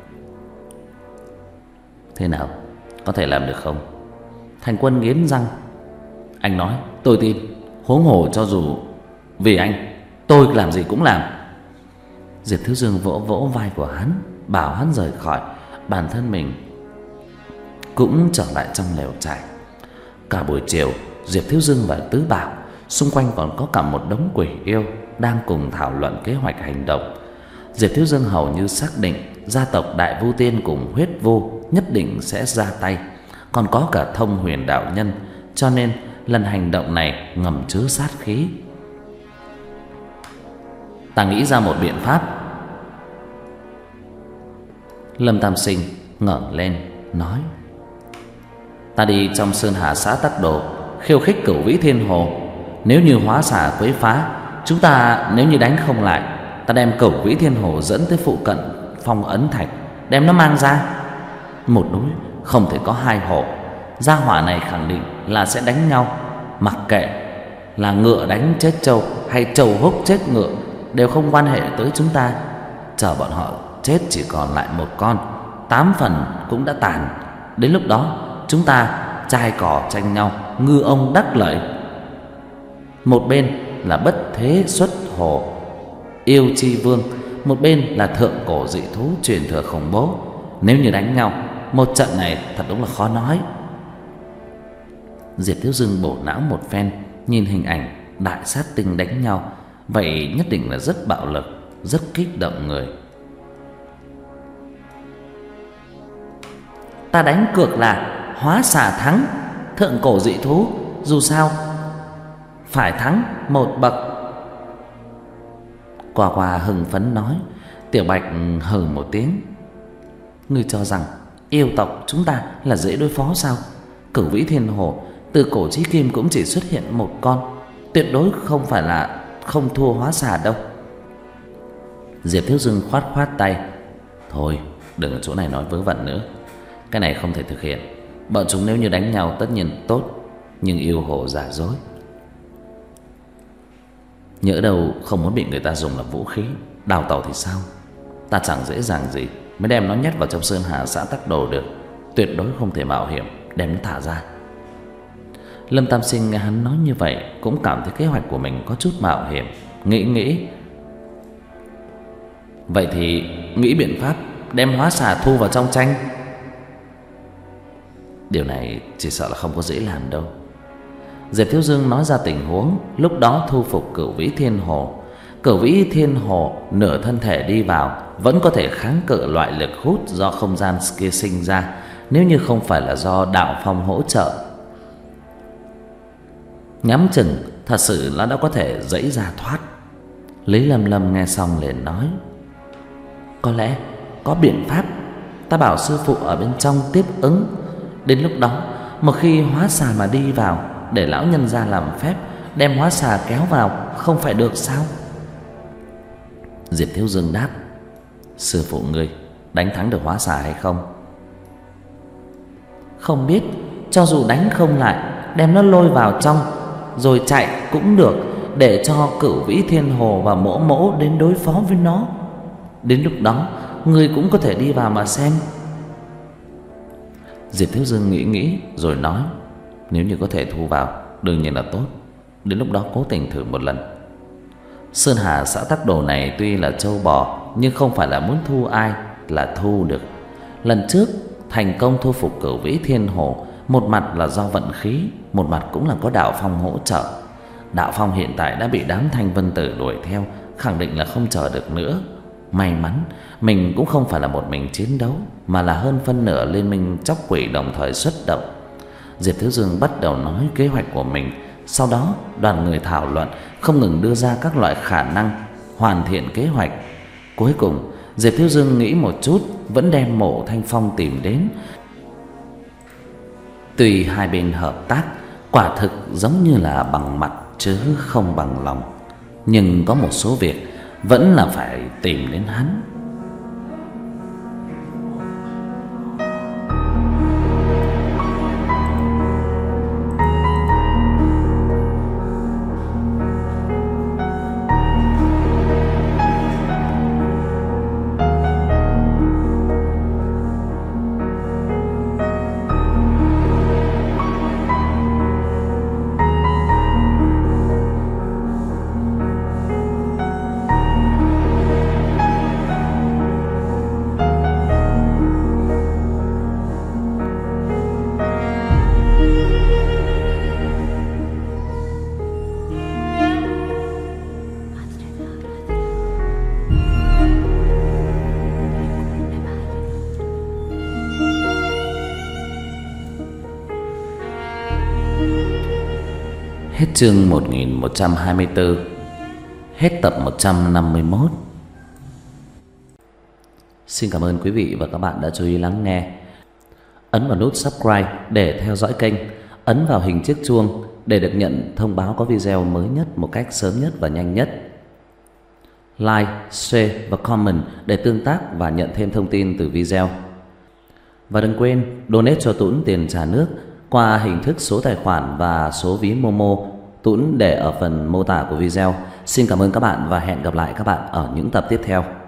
"Thế nào, có thể làm được không?" Thành Quân nghiến răng: "Anh nói tôi tin, huống hồ cho dù vì anh, tôi làm gì cũng làm." Diệp Thiếu Dương vỗ vỗ vai của hắn, bảo hắn rời khỏi. Bản thân mình cũng trở lại trong lều trại. Cả buổi chiều, Diệp Thiếu Dương và Tứ Bảo, xung quanh còn có cả một đống quỷ yêu đang cùng thảo luận kế hoạch hành động. Diệp Thiếu Dương hầu như xác định gia tộc Đại Vu Tiên cùng Huyết Vu nhất định sẽ ra tay, còn có cả Thông Huyền đạo nhân, cho nên lần hành động này ngầm chứa sát khí. "Ta nghĩ ra một biện pháp." Lâm Tam Sinh ngẩng lên nói: "Ta đi trong Sơn Hà xã Tắc Đồ khiêu khích Cửu Vĩ Thiên Hồ. Nếu như hóa xà quấy phá, chúng ta nếu như đánh không lại ta đem Cửu Vĩ Thiên Hổ dẫn tới phụ cận Phong Ấn Thạch, đem nó mang ra. Một núi không thể có hai hổ. Gia hỏa này khẳng định là sẽ đánh nhau. Mặc kệ là ngựa đánh chết trâu hay trâu húc chết ngựa, đều không quan hệ tới chúng ta. Chờ bọn họ chết chỉ còn lại một con, tám phần cũng đã tàn. Đến lúc đó chúng ta chai cỏ tranh nhau, ngư ông đắc lợi. Một bên là Bất Thế Xuất Hồ Yêu Chi Vương, một bên là thượng cổ dị thú truyền thừa khủng bố. Nếu như đánh nhau, một trận này thật đúng là khó nói. Diệp Thiếu Dương bổ não một phen, nhìn hình ảnh đại sát tinh đánh nhau, vậy nhất định là rất bạo lực, rất kích động người. Ta đánh cược là hóa xà thắng thượng cổ dị thú, dù sao phải thắng một bậc. Quả Quả hưng phấn nói. Tiểu Bạch hừ một tiếng. Ngươi cho rằng yêu tộc chúng ta là dễ đối phó sao? Cửu Vĩ Thiên Hổ từ cổ chí kim cũng chỉ xuất hiện một con, tuyệt đối không phải là không thua hóa xà đâu. Diệp Thiếu Dương khoát khoát tay. Thôi, đừng ở chỗ này nói vớ vẩn nữa. Cái này không thể thực hiện. Bọn chúng nếu như đánh nhau tất nhiên tốt, nhưng yêu hồ giả dối. Nhỡ đâu không muốn bị người ta dùng làm vũ khí đào tẩu thì sao? Ta chẳng dễ dàng gì mới đem nó nhét vào trong Sơn Hà xã Tắc Đồ được. Tuyệt đối không thể mạo hiểm đem nó thả ra. Lâm Tam Sinh nghe hắn nói như vậy cũng cảm thấy kế hoạch của mình có chút mạo hiểm. Nghĩ nghĩ, vậy thì nghĩ biện pháp đem hóa xà thu vào trong tranh. Điều này chỉ sợ là không có dễ làm đâu. Diệp Thiếu Dương nói ra tình huống lúc đó thu phục Cửu Vĩ Thiên Hồ. Cửu Vĩ Thiên Hồ nửa thân thể đi vào vẫn có thể kháng cự loại lực hút do không gian kia sinh ra, nếu như không phải là do đạo phong hỗ trợ. Nhắm chừng thật sự là đã có thể giãy ra thoát. Lý Lâm Lâm nghe xong liền nói. Có lẽ có biện pháp. Ta bảo sư phụ ở bên trong tiếp ứng. Đến lúc đó một khi hóa xà mà đi vào, để lão nhân ra làm phép đem hóa xà kéo vào, không phải được sao? Diệp Thiếu Dương đáp. Sư phụ ngươi đánh thắng được hóa xà hay không? Không biết. Cho dù đánh không lại, đem nó lôi vào trong rồi chạy cũng được, để cho Cửu Vĩ Thiên Hồ và Mỗ Mỗ đến đối phó với nó. Đến lúc đó ngươi cũng có thể đi vào mà xem. Diệp Thiếu Dương nghĩ nghĩ rồi nói. Nếu như có thể thu vào đương nhiên là tốt. Đến lúc đó cố tình thử một lần. Sơn Hà xã Tắc Đồ này tuy là châu bò, nhưng không phải là muốn thu ai là thu được. Lần trước thành công thu phục Cửu Vĩ Thiên Hồ, một mặt là do vận khí, một mặt cũng là có đạo phong hỗ trợ. Đạo phong hiện tại đã bị đám Thanh Vân Tử đuổi theo, khẳng định là không chờ được nữa. May mắn mình cũng không phải là một mình chiến đấu, mà là hơn phân nửa liên minh chóc quỷ đồng thời xuất động. Diệp Thiếu Dương bắt đầu nói kế hoạch của mình. Sau đó đoàn người thảo luận, không ngừng đưa ra các loại khả năng hoàn thiện kế hoạch. Cuối cùng Diệp Thiếu Dương nghĩ một chút, vẫn đem Mộ Thanh Phong tìm đến. Tuy hai bên hợp tác quả thực giống như là bằng mặt chứ không bằng lòng, nhưng có một số việc vẫn là phải tìm đến hắn. Hết chương một nghìn một trăm hai mươi tư. Hết tập một trăm năm mươi mốt. Xin cảm ơn quý vị và các bạn đã chú ý lắng nghe. Ấn vào nút subscribe để theo dõi kênh. Ấn vào hình chiếc chuông để được nhận thông báo có video mới nhất một cách sớm nhất và nhanh nhất. like, share và comment để tương tác và nhận thêm thông tin từ video. Và đừng quên donate cho Tuấn tiền trà nước qua hình thức số tài khoản và số ví Momo Tuấn để ở phần mô tả của video. Xin cảm ơn các bạn và hẹn gặp lại các bạn ở những tập tiếp theo.